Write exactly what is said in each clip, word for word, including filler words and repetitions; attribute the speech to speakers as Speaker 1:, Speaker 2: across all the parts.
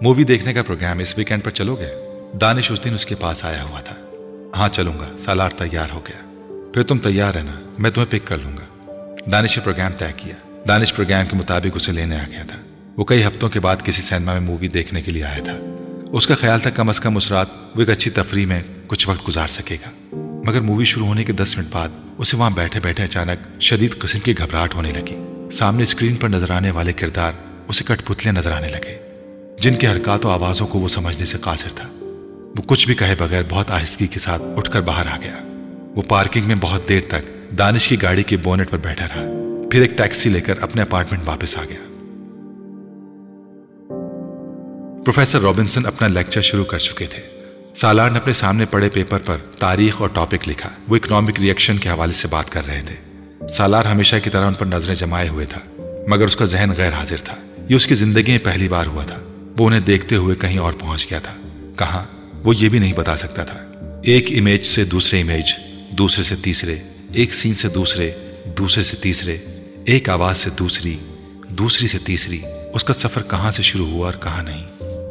Speaker 1: Movie देखने का programme इस वीकेंड पर चलोगे? दानिश उस दिन उसके पास आया हुआ था। हाँ चलूंगा, सालार तैयार हो गया। फिर तुम तैयार है ना, मैं तुम्हें पिक कर लूंगा। दानिश ने प्रोग्राम तय किया। दानिश प्रोग्राम के मुताबिक उसे लेने आ गया था। वो कई हफ्तों के बाद किसी सिनेमा में मूवी देखने के लिए आया था। उसका ख्याल था कम अज कम उस रात वो एक अच्छी तफरी में कुछ वक्त गुजार सकेगा। मगर मूवी शुरू होने के दस मिनट बाद उसे वहां बैठे बैठे अचानक शदीद किस्म की घबराहट होने लगी। सामने स्क्रीन पर नजर आने वाले किरदार उसे कठपुतले नजर आने लगे, जिनकी हरकत और आवाजों को वो समझने से कासिर था। वो कुछ भी कहे बगैर बहुत आहिस्तगी के साथ उठकर बाहर आ गया। वो पार्किंग में बहुत देर तक दानिश की गाड़ी के बोनेट पर बैठा रहा, फिर एक टैक्सी लेकर अपने अपार्टमेंट वापस आ गया। प्रोफेसर रॉबिन्सन अपना लेक्चर शुरू कर चुके थे। सालार ने अपने सामने पड़े पेपर पर तारीख और टॉपिक लिखा। वो इकोनॉमिक रिएक्शन के हवाले से बात कर रहे थे। सालार हमेशा की तरह उन पर नजरें जमाए हुए था, मगर उसका जहन गैर हाजिर था। ये उसकी जिंदगी में पहली बार हुआ था। वो उन्हें देखते हुए कहीं और पहुंच गया था। कहां, वो ये भी नहीं बता सकता था। एक इमेज से दूसरे इमेज, दूसरे से तीसरे, एक सीन से दूसरे, दूसरे से तीसरे, एक आवाज से दूसरी, दूसरी से तीसरी। उसका सफर कहां से शुरू हुआ और कहां नहीं।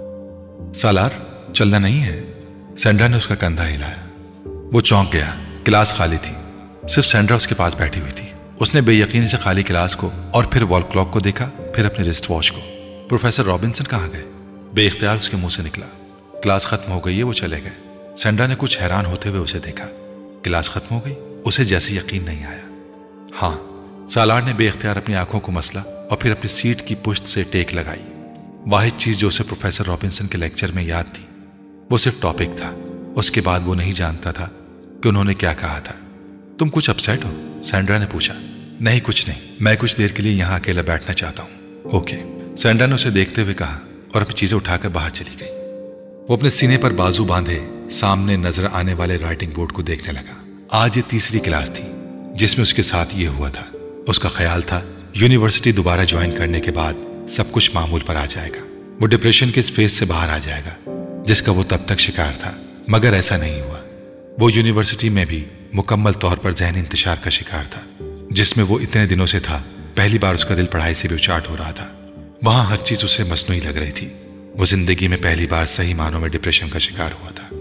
Speaker 1: सालार, चलना नहीं है? सेंड्रा ने उसका कंधा हिलाया। वो चौंक गया। क्लास खाली थी, सिर्फ सेंड्रा उसके पास बैठी हुई थी। उसने बेयकीनी से खाली क्लास को और फिर वॉल क्लॉक को देखा, फिर अपने रिस्ट वॉच को। प्रोफेसर रॉबिन्सन कहाँ गए? बेइख्तियार उसके मुंह से निकला। क्लास खत्म हो गई है, वो चले गए। सेंड्रा ने कुछ हैरान होते हुए उसे देखा। क्लास खत्म हो गई? उसे जैसे यकीन नहीं आया। हाँ, सालार ने बेइख्तियार अपनी आंखों को मसला और फिर अपनी सीट की पुश्त से टेक लगाई। वाहिद चीज जो उसे प्रोफेसर रॉबिन्सन के लेक्चर में याद थी वो सिर्फ टॉपिक था। उसके बाद वो नहीं जानता था कि उन्होंने क्या कहा था। तुम कुछ अपसेट हो? सेंड्रा ने पूछा। नहीं, कुछ नहीं, मैं कुछ देर के लिए यहाँ अकेला बैठना चाहता हूँ। ओके, सेंड्रा ने उसे देखते हुए कहा और अपनी चीजें उठाकर बाहर चली गई। वो अपने सीने पर बाजू बांधे सामने नजर आने वाले राइटिंग बोर्ड को देखने लगा। आज ये तीसरी क्लास थी जिसमें उसके साथ ये हुआ था। उसका ख्याल था यूनिवर्सिटी दोबारा ज्वाइन करने के बाद सब कुछ मामूल पर आ जाएगा। वो डिप्रेशन के इस फेज से बाहर आ जाएगा जिसका वो तब तक शिकार था, मगर ऐसा नहीं हुआ। वो यूनिवर्सिटी में भी मुकम्मल तौर पर ज़हनी इंतशार का शिकार था, जिसमें वो इतने दिनों से था। पहली बार उसका दिल पढ़ाई से भी उचाट हो रहा था। वहां हर चीज उसे मसनूई लग रही थी। वो जिंदगी में पहली बार सही मानों में डिप्रेशन का शिकार हुआ था।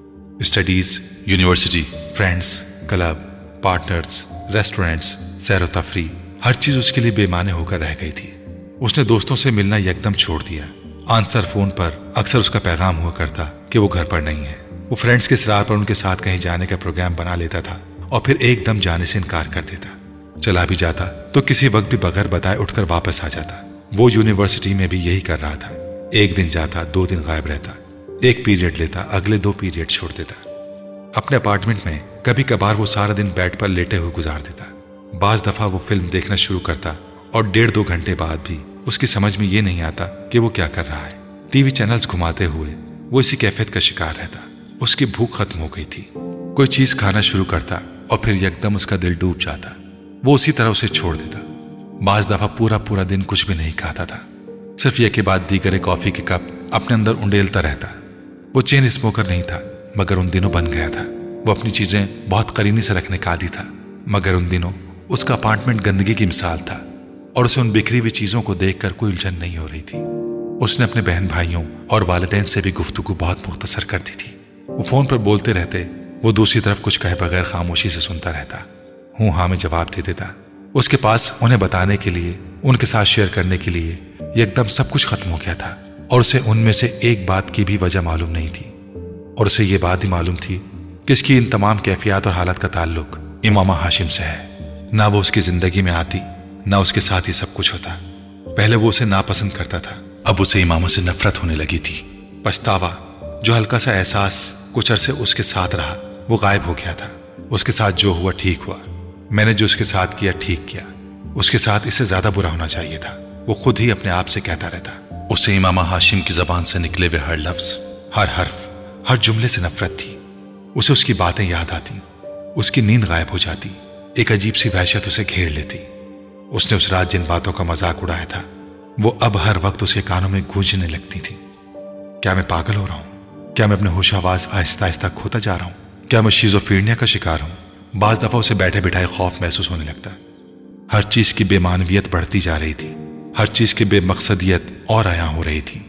Speaker 1: Studies, university, friends, club, partners, restaurants, सैर व तफरी, हर चीज उसके लिए बेमाने होकर रह गई थी। उसने दोस्तों से मिलना एकदम छोड़ दिया। आंसर फोन पर अक्सर उसका पैगाम हुआ करता कि वो घर पर नहीं है। वो फ्रेंड्स के इसरार पर उनके साथ कहीं जाने का प्रोग्राम बना लेता था और फिर एकदम जाने से इनकार कर देता। चला भी जाता तो किसी वक्त भी बगैर बताए उठकर वापस आ जाता। वो यूनिवर्सिटी में भी यही कर रहा था। एक दिन जाता, दो दिन गायब रहता, एक पीरियड लेता, अगले दो पीरियड छोड़ देता। अपने अपार्टमेंट में कभी कभार वो सारा दिन बेड पर लेटे हुए गुजार देता। बाज दफा वो फिल्म देखना शुरू करता और डेढ़ दो घंटे बाद भी उसकी समझ में ये नहीं आता कि वो क्या कर रहा है। टीवी चैनल्स घुमाते हुए वो इसी कैफियत का शिकार रहता। उसकी भूख खत्म हो गई थी। कोई चीज खाना शुरू करता और फिर एकदम उसका दिल डूब जाता। वो उसी तरह उसे छोड़ देता। बाज दफा पूरा पूरा दिन कुछ भी नहीं खाता था, सिर्फ एक के बाद दीगर एक कॉफी के कप अपने अंदर उंडेलता रहता। वो चेन स्मोकर नहीं था, मगर उन दिनों बन गया था। वो अपनी चीजें बहुत करीनी से रखने का आदी था, मगर उन दिनों उसका अपार्टमेंट गंदगी की मिसाल था और उसे उन बिखरी हुई चीजों को देखकर कोई उलझन नहीं हो रही थी। उसने अपने बहन भाइयों और वालिदैन से भी गुफ्तगू बहुत मुख्तसर कर दी थी। वो फोन पर बोलते रहते, वो दूसरी तरफ कुछ कहे बगैर खामोशी से सुनता रहता। हूं हाँ में जवाब दे देता। उसके पास उन्हें बताने के लिए, उनके साथ शेयर करने के लिए एकदम सब कुछ खत्म हो गया था और उसे उनमें से एक बात की भी वजह मालूम नहीं थी। और उसे ये बात ही मालूम थी कि इसकी इन तमाम कैफियत और हालत का ताल्लुक इमामा हाशिम से है। ना वो उसकी जिंदगी में आती, ना उसके साथ ही सब कुछ होता। पहले वो उसे नापसंद करता था, अब उसे इमामा से नफरत होने लगी थी। पछतावा, जो हल्का सा एहसास कुछ अरसे उसके साथ रहा, वो गायब हो गया था। उसके साथ जो हुआ ठीक हुआ। मैंने जो उसके साथ किया ठीक किया। उसके साथ इससे ज्यादा बुरा होना चाहिए था, वो खुद ही अपने आप से कहता रहता। उसे इमामा हाशिम की जबान से निकले हुए हर लफ्ज, हर हर्फ, हर जुमले से नफरत थी। उसे उसकी बातें याद आती, उसकी नींद गायब हो जाती, एक अजीब सी वहशत उसे घेर लेती। उसने उस रात जिन बातों का मजाक उड़ाया था वो अब हर वक्त उसके कानों में गूंजने लगती थी। क्या मैं पागल हो रहा हूं? क्या मैं अपने होश आवाज आहिस्ता आहिस्ता खोता जा रहा हूं? क्या मैं शिज़ोफ्रेनिया का शिकार हूं? बाज दफा उसे बैठे बिठाए खौफ महसूस होने लगता। हर चीज की बेमानवियत बढ़ती जा रही थी, हर चीज की बेमकसदियत और आया हो रही थी।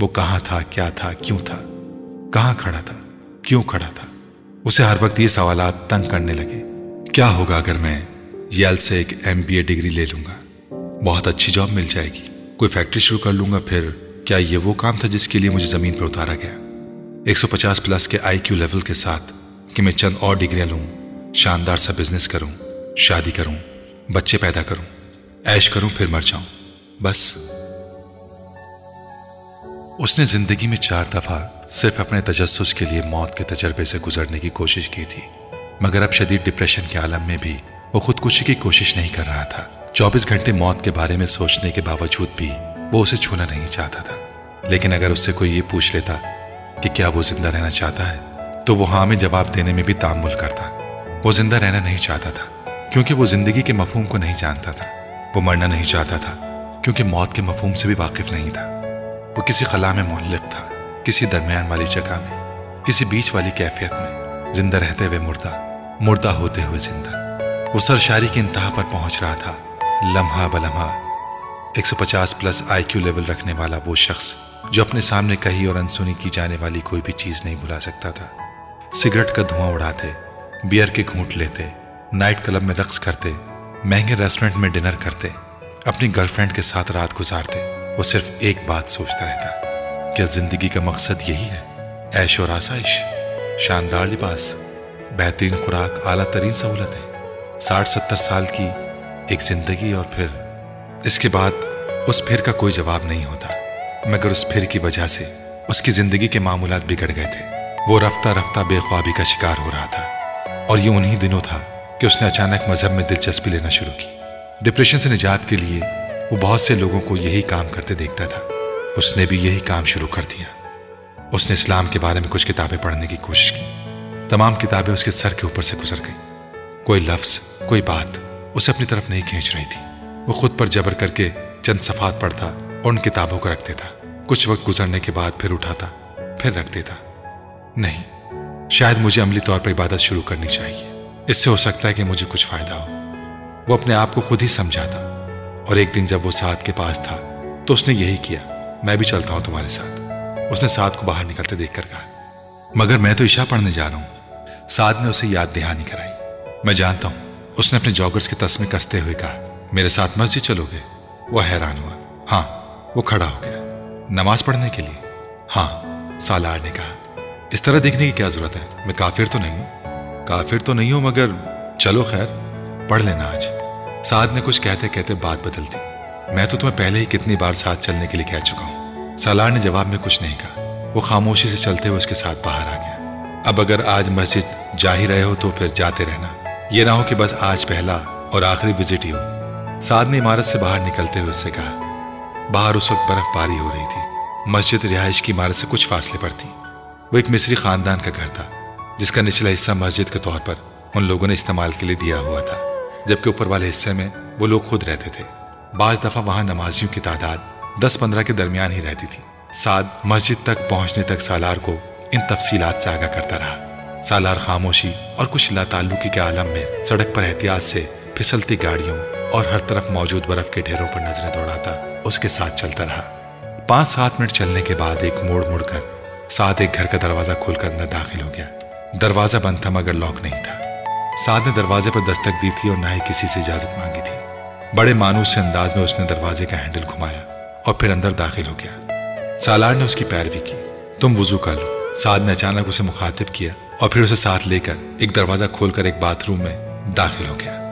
Speaker 1: वो कहाँ था, क्या था, क्यों था, कहाँ खड़ा था, क्यों खड़ा था। उसे हर वक्त ये सवालात तंग करने लगे। क्या होगा अगर मैं येल से एक एम बी ए डिग्री ले लूंगा, बहुत अच्छी जॉब मिल जाएगी, कोई फैक्ट्री शुरू कर लूंगा, फिर क्या ये वो काम था जिसके लिए मुझे जमीन पर उतारा गया? एक सौ पचास प्लस के आई क्यू लेवल के साथ कि मैं चंद और डिग्रियां लूं, शानदार सा बिजनेस करूं, शादी करूं, बच्चे पैदा करूं, ऐश करूं, फिर मर जाऊं, बस। उसने जिंदगी में चार दफा सिर्फ अपने तजस्सुस के लिए मौत के तजर्बे से गुजरने की कोशिश की थी, मगर अब शदीद डिप्रेशन के आलम में भी वो खुदकुशी की कोशिश नहीं कर रहा था। चौबीस घंटे मौत के बारे में सोचने के बावजूद भी वो उसे छूना नहीं चाहता था। लेकिन अगर उससे कोई ये पूछ लेता कि क्या वो जिंदा रहना चाहता है, तो वो हाँ में जवाब देने में भी तामुल करता। वो जिंदा रहना नहीं चाहता था क्योंकि वो जिंदगी के मफहूम को नहीं जानता था। वो मरना नहीं चाहता था क्योंकि मौत के मफहूम से भी वाकिफ नहीं था। वो किसी खला में मुअल्लिक था, किसी दरमियान वाली जगह में, किसी बीच वाली कैफियत में, जिंदा रहते हुए मुर्दा, मुर्दा होते हुए जिंदा। वो सरशारी की इंतहा पर पहुंच रहा था, लम्हा बलम्हा। एक सौ पचास प्लस आई क्यू लेवल रखने वाला वो शख्स जो अपने सामने कही और अनसुनी की जाने वाली कोई भी चीज नहीं भुला सकता था। सिगरेट का धुआं उड़ाते, बियर के घूंट लेते, नाइट क्लब में रक्स करते, महंगे रेस्टोरेंट में डिनर करते, अपनी गर्लफ्रेंड के साथ रात गुजारते, वो सिर्फ एक बात सोचता रहता, क्या जिंदगी का मकसद यही है? ऐश और आसाइश, शानदार लिबास, बेहतरीन खुराक, आला तरीन सहूलतें, साठ सत्तर साल की एक जिंदगी, और फिर इसके बाद उस फिर का कोई जवाब नहीं होता। मगर उस फिर की वजह से उसकी जिंदगी के मामूलात बिगड़ गए थे। वो रफ्ता रफ्ता बेख्वाबी का शिकार हो रहा था। और ये उन्हीं दिनों था कि उसने अचानक मजहब में दिलचस्पी लेना शुरू की। डिप्रेशन से निजात के लिए वो बहुत से लोगों को यही काम करते देखता था। उसने भी यही काम शुरू कर दिया। उसने इस्लाम के बारे में कुछ किताबें पढ़ने की कोशिश की। तमाम किताबें उसके सर के ऊपर से गुजर गईं। कोई लफ्ज, कोई बात उसे अपनी तरफ नहीं खींच रही थी। वो खुद पर जबर करके चंद सफात पढ़ता और उन किताबों को रख देता। कुछ वक्त गुजरने के बाद फिर उठाता, फिर रख देता। नहीं, शायद मुझे अमली तौर पर इबादत शुरू करनी चाहिए, इससे हो सकता है कि मुझे कुछ फायदा हो। वो अपने आप को खुद ही समझाता। और एक दिन जब वो साद के पास था तो उसने यही किया, मैं भी चलता हूं तुम्हारे साथ। उसने साद को बाहर निकलते देखकर कहा, मगर मैं तो इशा पढ़ने जा रहा हूं। साद ने उसे याद दहानी कराई। मैं जानता हूं, उसने अपने जॉगर्स के तस्मे कसते हुए कहा, मेरे साथ मस्जिद चलोगे? वो हैरान हुआ। हाँ। वो खड़ा हो गया। नमाज पढ़ने के लिए? हाँ, सालार ने कहा। इस तरह देखने की क्या जरूरत है? मैं काफिर तो नहीं हूं। काफिर तो नहीं हूं, मगर चलो खैर, पढ़ लेना आज। साद ने कुछ कहते कहते बात बदल दी। मैं तो तुम्हें पहले ही कितनी बार साथ चलने के लिए कह चुका हूं। सालार ने जवाब में कुछ नहीं कहा। वो खामोशी से चलते हुए उसके साथ बाहर आ गया। अब अगर आज मस्जिद जा ही रहे हो तो फिर जाते रहना, ये ना हो कि बस आज पहला और आखिरी विजिट ही हो। साद ने इमारत से बाहर निकलते हुए उससे कहा। बाहर उस वक्त बर्फबारी हो रही थी। मस्जिद रिहाइश की इमारत से कुछ फासले पर थी। वो एक मिस्री खानदान का घर था जिसका निचला हिस्सा मस्जिद के तौर पर उन लोगों ने इस्तेमाल के लिए दिया हुआ था, जबकि ऊपर वाले हिस्से में वो लोग खुद रहते थे। बाज दफा वहां नमाजियों की तादाद दस पंद्रह के दरमियान ही रहती थी। साद मस्जिद तक पहुंचने तक सालार को इन तफसीलात से आगाह करता रहा। सालार खामोशी और कुछ लाताल्लुकी के आलम में सड़क पर एहतियात से फिसलती गाड़ियों और हर तरफ मौजूद बर्फ के ढेरों पर नजरें दौड़ाता उसके साथ चलता रहा। पांच सात मिनट चलने के बाद एक मोड़ मुड़कर साद एक घर का दरवाजा खोलकर अंदर दाखिल हो गया। दरवाजा बंद था मगर लॉक नहीं था। साद ने दरवाजे पर दस्तक दी थी और ना ही किसी से इजाजत मांगी थी। बड़े मानूस से अंदाज में उसने दरवाजे का हैंडल घुमाया और फिर अंदर दाखिल हो गया। सालार ने उसकी पैरवी की। तुम वुजू कर लो। साद ने अचानक उसे मुखातिब किया और फिर उसे साथ लेकर एक दरवाजा खोलकर एक बाथरूम में दाखिल हो गया।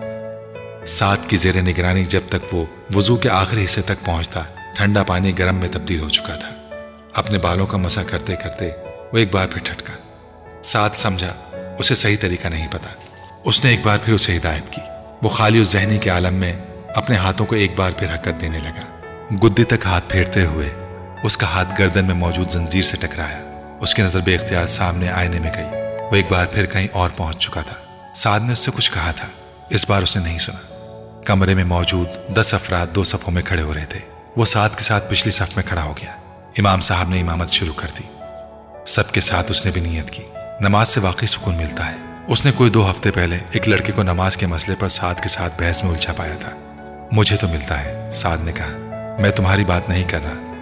Speaker 1: साद की जेरे निगरानी जब तक वो वुजू के आखिरी हिस्से तक पहुंचता, ठंडा पानी गर्म में तब्दील हो चुका था। अपने बालों का मसा करते करते वो एक बार फिर ठटका। साद समझा उसे सही तरीका नहीं पता। उसने एक बार फिर उसे हिदायत की। वो खाली उस जहनी के आलम में अपने हाथों को एक बार फिर हरकत देने लगा। गुद्दी तक हाथ फेरते हुए उसका हाथ गर्दन में मौजूद जंजीर से टकराया। उसकी नजर बेख्तियार सामने आईने में गई। वो एक बार फिर कहीं और पहुंच चुका था। साद ने उससे कुछ कहा था, इस बार उसने नहीं सुना। कमरे में मौजूद दस अफराद दो सफों में खड़े हो रहे थे। वो साद के साथ पिछली सफ में खड़ा हो गया। इमाम साहब ने इमामत शुरू कर दी। सबके साथ उसने भी नियत की। नमाज से वाकई सुकून मिलता है। उसने कोई दो हफ्ते पहले एक लड़के को नमाज के मसले पर साद के साथ बहस में उलझा पाया था। मुझे तो मिलता है, साद ने कहा। मैं तुम्हारी बात नहीं कर रहा,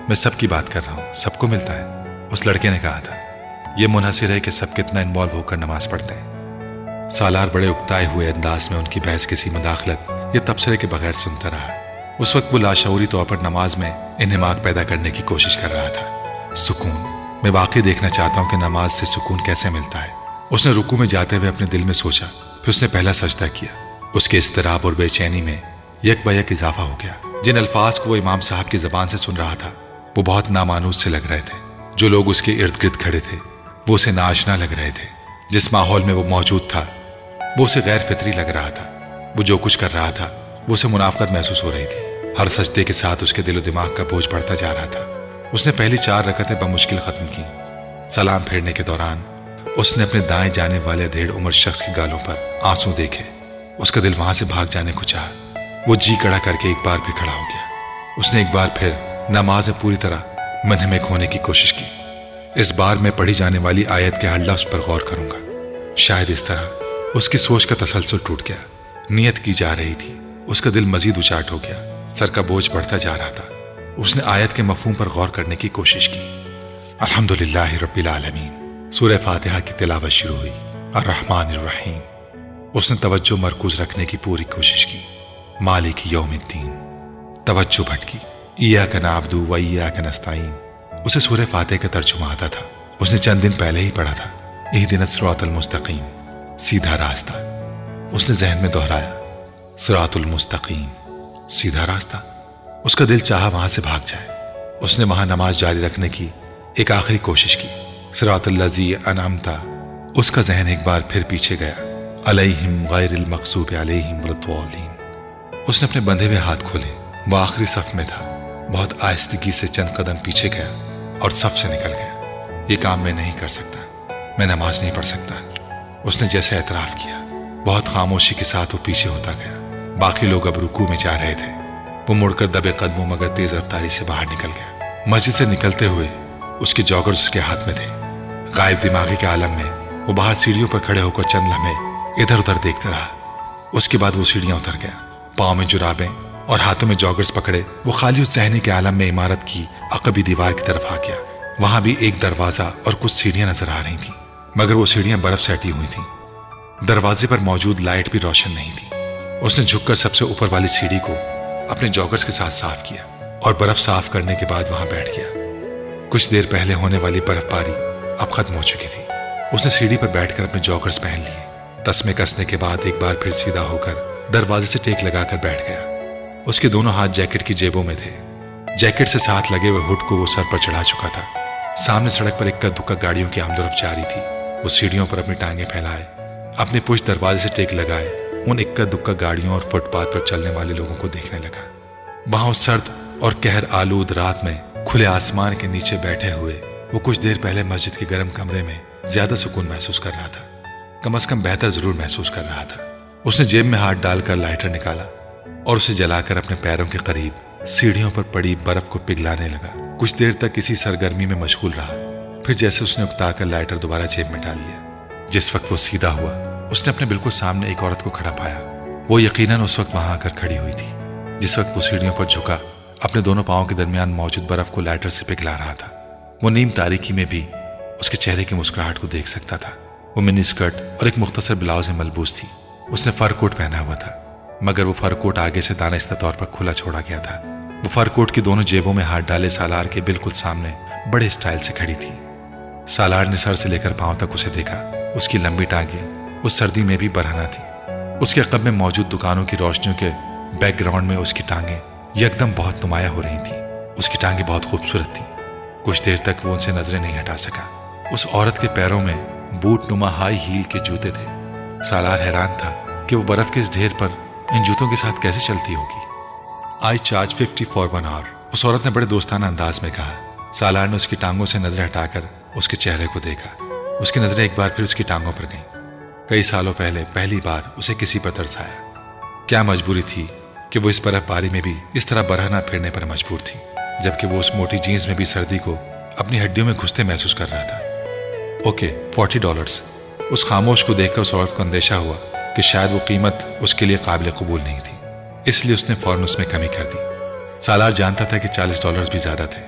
Speaker 1: میں سب کی بات کر رہا ہوں، سب کو ملتا ہے، اس لڑکے نے کہا تھا۔ یہ منحصر ہے کہ سب کتنا انوالو ہو کر نماز پڑھتے ہیں۔ سالار بڑے اکتائے ہوئے انداز میں ان کی بحث کسی مداخلت یا تبصرے کے بغیر سنتا رہا۔ اس وقت وہ لاشعوری طور پر نماز میں انہماک پیدا کرنے کی کوشش کر رہا تھا۔ سکون، میں واقعی دیکھنا چاہتا ہوں کہ نماز سے سکون کیسے ملتا ہے۔ اس نے رکوع میں جاتے ہوئے اپنے دل میں سوچا، پھر اس نے پہلا سجدہ کیا۔ اس کے اضطراب اور بے چینی میں یک با یک اضافہ ہو گیا۔ جن الفاظ کو وہ امام صاحب کی زبان سے سن رہا تھا وہ بہت نامانوس سے لگ رہے تھے۔ جو لوگ اس کے ارد گرد کھڑے تھے وہ اسے ناآشنا لگ رہے تھے۔ جس ماحول میں وہ موجود تھا وہ اسے غیر فطری لگ رہا تھا۔ وہ جو کچھ کر رہا تھا وہ اسے منافقت محسوس ہو رہی تھی۔ ہر سجدے کے ساتھ اس کے دل و دماغ کا بوجھ بڑھتا جا رہا تھا۔ اس نے پہلی چار رکعتیں بمشکل ختم کی۔ سلام پھیرنے کے دوران اس نے اپنے دائیں جانب والے ادھیڑ عمر شخص کی گالوں پر آنسو دیکھے۔ اس کا دل وہاں سے بھاگ جانے کو چاہا۔ وہ جی کڑا کر کے ایک بار پھر کھڑا ہو گیا۔ اس نے ایک بار پھر نماز میں پوری طرح منہمک ہونے کی کوشش کی۔ اس بار میں پڑھی جانے والی آیت کے ہر لفظ پر غور کروں گا۔ شاید اس طرح اس کی سوچ کا تسلسل ٹوٹ گیا۔ نیت کی جا رہی تھی، اس کا دل مزید اچاٹ ہو گیا۔ سر کا بوجھ بڑھتا جا رہا تھا۔ اس نے آیت کے مفہوم پر غور کرنے کی کوشش کی۔ الحمدللہ رب العالمین، سورہ فاتحہ کی تلاوت شروع ہوئی۔ الرحمن الرحیم۔ اس نے توجہ مرکوز رکھنے کی پوری کوشش کی۔ مالک یوم الدین۔ توجہ بھٹکی۔ ایاک نعبد و ایاک نستعین۔ اسے سورہ فاتحہ کا ترجمہ آتا تھا۔ اس نے چند دن پہلے ہی پڑھا تھا۔ اہدنا الصراط المستقیم، سیدھا راستہ۔ اس نے ذہن میں دہرایا، صراط المستقیم، سیدھا راستہ۔ اس کا دل چاہا وہاں سے بھاگ جائے۔ اس نے وہاں نماز جاری رکھنے کی ایک آخری کوشش کی۔ صراط الذی انعمت۔ اس کا ذہن ایک بار پھر پیچھے گیا، علیہم غیر المغضوب علیہم ولا الضالین۔ اس نے اپنے بندھے ہوئے ہاتھ کھولے۔ وہ آخری صف میں تھا۔ بہت آہستگی سے چند قدم پیچھے گیا اور صف سے نکل گیا۔ یہ کام میں نہیں کر سکتا، میں نماز نہیں پڑھ سکتا۔ اس نے جیسے اعتراف کیا۔ بہت خاموشی کے ساتھ وہ پیچھے ہوتا گیا۔ باقی لوگ اب رکوع میں جا رہے تھے۔ وہ مڑ کر دبے قدموں مگر تیز رفتاری سے باہر نکل گیا۔ مسجد سے نکلتے ہوئے اس کے جاگرز اس کے ہاتھ میں تھے۔ غائب دماغی کے عالم میں وہ باہر سیڑھیوں پر کھڑے ہو کر چند لمحے ادھر ادھر دیکھتا رہا۔ اس کے بعد وہ سیڑھیاں اتر گیا۔ پاؤں میں جرابیں اور ہاتھوں میں جاگرز پکڑے وہ خالی اس ذہنی کے عالم میں عمارت کی عقبی دیوار کی طرف آ گیا۔ وہاں بھی ایک دروازہ اور کچھ سیڑھیاں نظر آ رہی تھیں، مگر وہ سیڑھیاں برف سے ہٹی ہوئی تھیں۔ دروازے پر موجود لائٹ بھی روشن نہیں تھی۔ اس نے جھک کر سب سے اوپر والی سیڑھی کو اپنے جاگرز کے ساتھ صاف کیا اور برف صاف کرنے کے بعد وہاں بیٹھ گیا۔ کچھ دیر پہلے ہونے والی برف باری اب ختم ہو چکی تھی۔ اس نے سیڑھی پر بیٹھ کر اپنے جاگرز پہن لیے۔ تسمے کسنے کے بعد ایک بار پھر سیدھا ہو کر دروازے سے ٹیک لگا کر بیٹھ گیا۔ اس کے دونوں ہاتھ جیکٹ کی جیبوں میں تھے۔ جیکٹ سے ساتھ لگے ہوئے ہڈ کو وہ سر پر چڑھا چکا تھا۔ سامنے سڑک پر اکا دکا گاڑیوں کی آمد و رفت جاری تھی۔ وہ سیڑھیوں پر اپنی ٹانگیں پھیلائے، اپنے پشت دروازے سے ٹیک لگائے ان اکا دکا گاڑیوں اور فٹ پاتھ پر چلنے والے لوگوں کو دیکھنے لگا۔ وہاں اس سرد اور قہر آلود رات میں کھلے آسمان کے نیچے بیٹھے ہوئے وہ کچھ دیر پہلے مسجد کے گرم کمرے میں زیادہ سکون محسوس کر رہا تھا۔ کم از کم بہتر ضرور محسوس کر رہا تھا۔ اس نے جیب میں ہاتھ ڈال کر لائٹر نکالا اور اسے جلا کر اپنے پیروں کے قریب سیڑھیوں پر پڑی برف کو پگھلانے لگا۔ کچھ دیر تک کسی سرگرمی میں مشغول رہا، پھر جیسے اس نے اکتا کر لائٹر دوبارہ جیب میں ڈال لیا۔ جس وقت وہ سیدھا ہوا اس نے اپنے بالکل سامنے ایک عورت کو کھڑا پایا۔ وہ یقیناً اس وقت وہاں آ کر کھڑی ہوئی تھی جس وقت وہ سیڑھیوں پر جھکا اپنے دونوں پاؤں کے درمیان موجود برف کو لائٹر سے پگھلا رہا تھا۔ وہ نیم تاریکی میں بھی اس کے چہرے کی مسکراہٹ کو دیکھ سکتا تھا۔ وہ منی اسکرٹ اور ایک مختصر بلاؤز میں ملبوس تھی۔ اس نے فر کوٹ پہنا ہوا تھا، مگر وہ فر کوٹ آگے سے دانستہ طور پر کھلا چھوڑا گیا تھا۔ وہ فر کوٹ کی دونوں جیبوں میں ہاتھ ڈالے سالار کے بالکل سامنے بڑے اسٹائل سے کھڑی تھی۔ سالار نے سر سے لے کر پاؤں تک اسے دیکھا۔ اس کی لمبی ٹانگیں اس سردی میں بھی برہنہ تھی۔ اس کے عقب میں موجود دکانوں کی روشنیوں کے بیک گراؤنڈ میں اس کی ٹانگیں یکدم بہت نمایاں ہو رہی تھیں۔ اس کی ٹانگیں بہت خوبصورت تھیں۔ کچھ دیر تک وہ ان سے نظریں نہیں ہٹا سکا۔ اس عورت کے پیروں میں بوٹ نما ہائی ہیل کے جوتے تھے۔ سالار حیران تھا کہ وہ برف کے اس ڈھیر پر ان جوتوں کے ساتھ کیسے چلتی ہوگی۔ I charge fifty for one hour, اس عورت نے بڑے دوستانہ انداز میں کہا۔ سالار نے اس کی ٹانگوں سے نظریں ہٹا کر اس کے چہرے کو دیکھا۔ اس کی نظریں ایک بار پھر اس کی ٹانگوں پر گئیں۔ کئی سالوں پہلے پہلی بار اسے کسی پر ترس آیا۔ کیا مجبوری تھی کہ وہ اس برف باری میں بھی اس طرح برہنہ پھرنے پر مجبور تھی، جبکہ وہ اس موٹی جینز میں بھی سردی کو اپنی ہڈیوں میں گھستے محسوس کر رہا تھا۔ Okay forty dollars. اس خاموش کو دیکھ کر اس عورت کو اندیشہ ہوا کہ شاید وہ قیمت اس کے لیے قابل قبول نہیں تھی، اس لیے اس نے فوراً اس میں کمی کر دی۔ سالار جانتا تھا کہ چالیس ڈالرز بھی زیادہ تھے،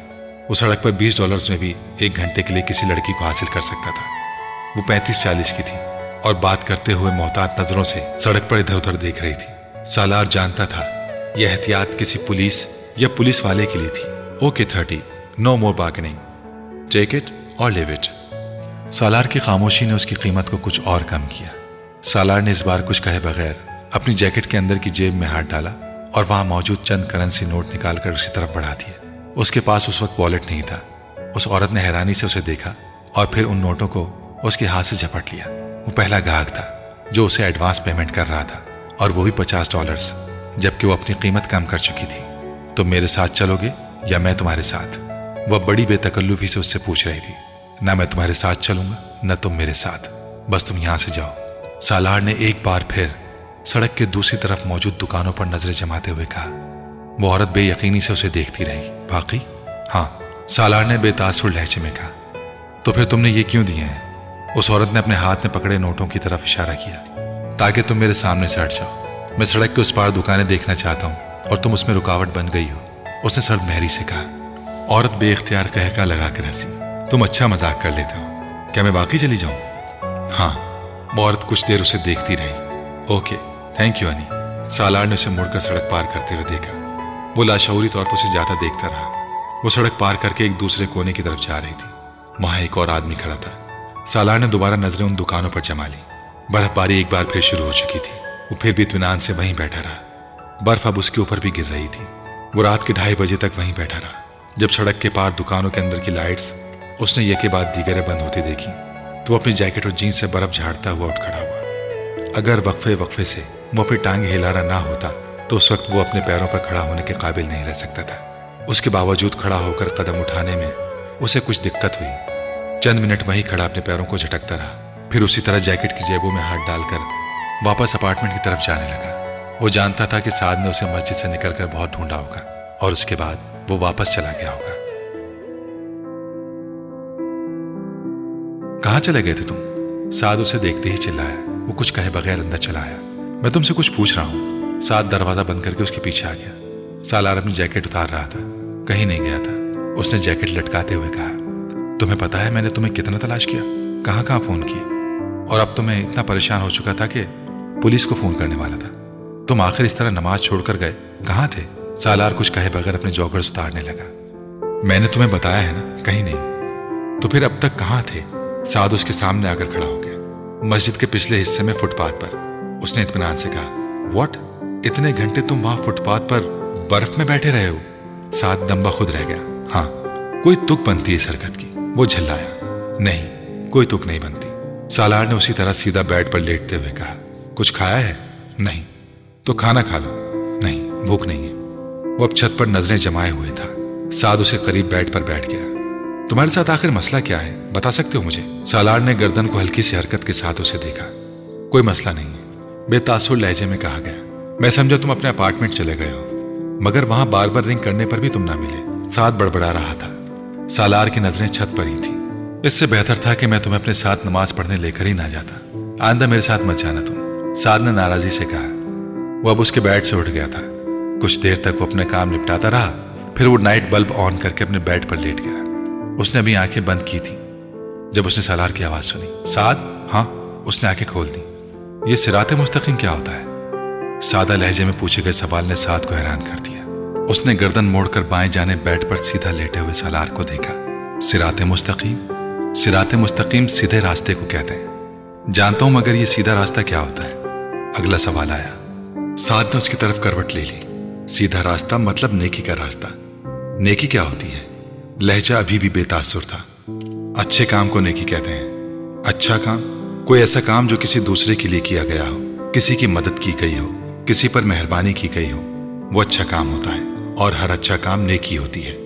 Speaker 1: वो सड़क पर बीस डॉलर्स में भी एक घंटे के लिए किसी लड़की को हासिल कर सकता था। वो पैंतीस चालीस की थी और बात करते हुए मोहतात नजरों से सड़क पर इधर उधर देख रही थी। सालार जानता था यह एहतियात किसी पुलिस या पुलिस वाले के लिए थी। Okay thirty, no more bargaining, take it or leave it. Salar की खामोशी ने उसकी कीमत को कुछ और कम किया। सालार ने इस बार कुछ कहे बगैर अपनी जैकेट के अंदर की जेब में हाथ डाला और वहां मौजूद चंद करेंसी नोट निकालकर उसकी तरफ बढ़ा दिए। उसके पास उस वक्त वॉलेट नहीं था। उस औरत ने हैरानी से उसे देखा और फिर उन नोटों को उसके हाथ से झपट लिया। वो पहला ग्राहक था जो उसे एडवांस पेमेंट कर रहा था, और वो भी पचास डॉलर्स, जबकि वो अपनी कीमत कम कर चुकी थी। तो मेरे साथ चलोगे या मैं तुम्हारे साथ? वह बड़ी बेतकल्लुफी से उससे पूछ रही थी। ना मैं तुम्हारे साथ चलूंगा न तुम मेरे साथ, बस तुम यहां से जाओ। सालार ने एक बार फिर सड़क के दूसरी तरफ मौजूद दुकानों पर नजरें जमाते हुए कहा। वो औरत बेयकीनी से उसे देखती रही। बाकी? हाँ, सालार ने बेतासुर लहजे में कहा। तो फिर तुमने ये क्यों दिए हैं? उस औरत ने अपने हाथ में पकड़े नोटों की तरफ इशारा किया। ताकि तुम मेरे सामने से हट जाओ। मैं सड़क के उस पार दुकानें देखना चाहता हूं और तुम उसमें रुकावट बन गई हो, उसने सर्द महरी से कहा। औरत बेइख्तियार कहका लगा कर हंसी। तुम अच्छा मजाक कर लेते हो, क्या मैं बाकी चली जाऊं? हाँ। वो औरत कुछ देर उसे देखती रही। Okay, thank you honey. Salar ने उसे मुड़कर सड़क पार करते हुए देखा। वो लाशऊरी तौर पर उसे जाता देखता रहा। वो सड़क पार करके एक दूसरे कोने की तरफ जा रही थी। वहां एक और आदमी खड़ा था। सालार ने दोबारा नजरें उन दुकानों पर जमा ली। बर्फबारी एक बार फिर शुरू हो चुकी थी। वो फिर भी इत्मीनान से वहीं बैठा रहा। बर्फ अब उसके ऊपर भी गिर रही थी। वो रात के ढाई बजे तक वहीं बैठा रहा। जब सड़क के पार दुकानों के अंदर की लाइट्स उसने ये के बाद दीगरें बंद होती देखी, तो वो अपनी जैकेट और जीन्स से बर्फ झाड़ता हुआ उठ खड़ा हुआ। अगर वक्फे वक्फे से वो अपनी टांग हिला रहा ना होता तो उस वक्त वो अपने पैरों पर खड़ा होने के काबिल नहीं रह सकता था। उसके बावजूद खड़ा होकर कदम उठाने में उसे कुछ दिक्कत हुई। चंद मिनट वहीं खड़ा अपने पैरों को झटकता रहा, फिर उसी तरह जैकेट की जेबों में हाथ डालकर वापस अपार्टमेंट की तरफ जाने लगा। वो जानता था कि साद ने उसे मस्जिद से निकलकर बहुत ढूंढा होगा और उसके बाद वो वापस चला गया होगा। कहां चले गए थे तुम? साद उसे देखते ही चिल्लाया। वो कुछ कहे बगैर अंदर चला आया। मैं तुमसे कुछ पूछ रहा हूं। साद दरवाजा बंद करके उसके पीछे आ गया। सालार अपनी जैकेट उतार रहा था। कहीं नहीं गया था, उसने जैकेट लटकाते हुए कहा। तुम्हें पता है मैंने तुम्हें कितना तलाश किया, कहां कहां फोन किए, और अब तो मैं इतना परेशान हो चुका था कि पुलिस को फोन करने वाला था। तुम आखिर इस तरह नमाज छोड़कर गए, कहां थे? सालार कुछ कहे बगैर अपने जॉगर्स उतारने लगा। मैंने तुम्हें बताया है ना, कहीं नहीं। तो फिर अब तक कहां थे? साद उसके सामने आकर खड़ा हो गया। मस्जिद के पिछले हिस्से में फुटपाथ पर। उसने इत्मीनान से कहा, व्हाट? इतने घंटे तुम वहां फुटपाथ पर बर्फ में बैठे रहे हो? साद दम्बा खुद रह गया। हाँ, कोई तुक बनती है इस हरकत की। वो झल्लाया। नहीं, कोई तुक नहीं बनती। सालार ने उसी तरह सीधा बेड पर लेटते हुए कहा। कुछ खाया है? नहीं। तो खाना खा लो। नहीं, भूख नहीं है। वो अब छत पर नजरें जमाए हुए था। साद उसे करीब बेड पर बैठ गया। तुम्हारे साथ आखिर मसला क्या है, बता सकते हो मुझे? सालार ने गर्दन को हल्की सी हरकत के साथ उसे देखा। कोई मसला नहीं है, बेतासुर लहजे में कहा गया। मैं समझा तुम अपने अपार्टमेंट चले गए हो, मगर वहां बार बार रिंग करने पर भी तुम ना मिले। साद बड़बड़ा रहा था। सालार की नजरें छत पर ही थी। इससे बेहतर था कि मैं तुम्हें अपने साथ नमाज पढ़ने लेकर ही ना जाता। आइंदा मेरे साथ मत जाना तुम, साद ने नाराजी से कहा। वो अब उसके बेड से उठ गया था। कुछ देर तक वो अपने काम निपटाता रहा, फिर वो नाइट बल्ब ऑन करके अपने बेड पर लेट गया। उसने अभी आंखें बंद की थी जब उसने सालार की आवाज सुनी। साद? हाँ। उसने आंखें खोल दी। ये सिराते मुस्तकीम क्या होता है? सादा लहजे में पूछे गए सवाल ने साद को हैरान कर दिया। उसने गर्दन मोड़कर बाएं जाने बेड पर सीधा लेटे हुए सालार को देखा। सिराते मुस्तकीम? सिराते मुस्तकीम सीधे रास्ते को कहते हैं। जानता हूं, मगर ये सीधा रास्ता क्या होता है? अगला सवाल आया। साद ने उसकी तरफ करवट ले ली। सीधा रास्ता मतलब नेकी का रास्ता। नेकी क्या होती है? लहजा अभी भी बेतासुर था। अच्छे काम को नेकी कहते हैं। अच्छा काम? कोई ऐसा काम जो किसी दूसरे के लिए किया गया हो, किसी की मदद की गई हो, किसी पर मेहरबानी की गई हो, वो अच्छा काम होता है। और हर अच्छा काम नेकी होती है।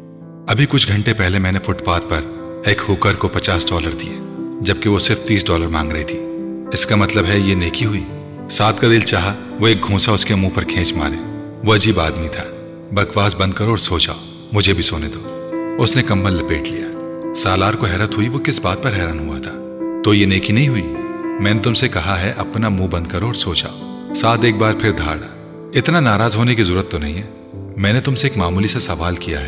Speaker 1: अभी कुछ घंटे पहले मैंने फुटपाथ पर एक हुकर को पचास डॉलर दिए, जबकि वो सिर्फ तीस डॉलर मांग रही थी। इसका मतलब है ये नेकी हुई? साद का दिल चाहा वो एक घूंसा उसके मुंह पर खींच मारे। वो अजीब आदमी था। बकवास बंद करो और सो जाओ, मुझे भी सोने दो। उसने कंबल लपेट लिया। सालार को हैरत हुई वो किस बात पर हैरान हुआ था। तो ये नेकी नहीं हुई? मैंने तुमसे कहा है अपना मुंह बंद करो और सो जाओ। साद एक बार फिर धाड़ा। इतना नाराज होने की जरूरत तो नहीं है। मैंने तुमसे एक मामूली सा सवाल किया है।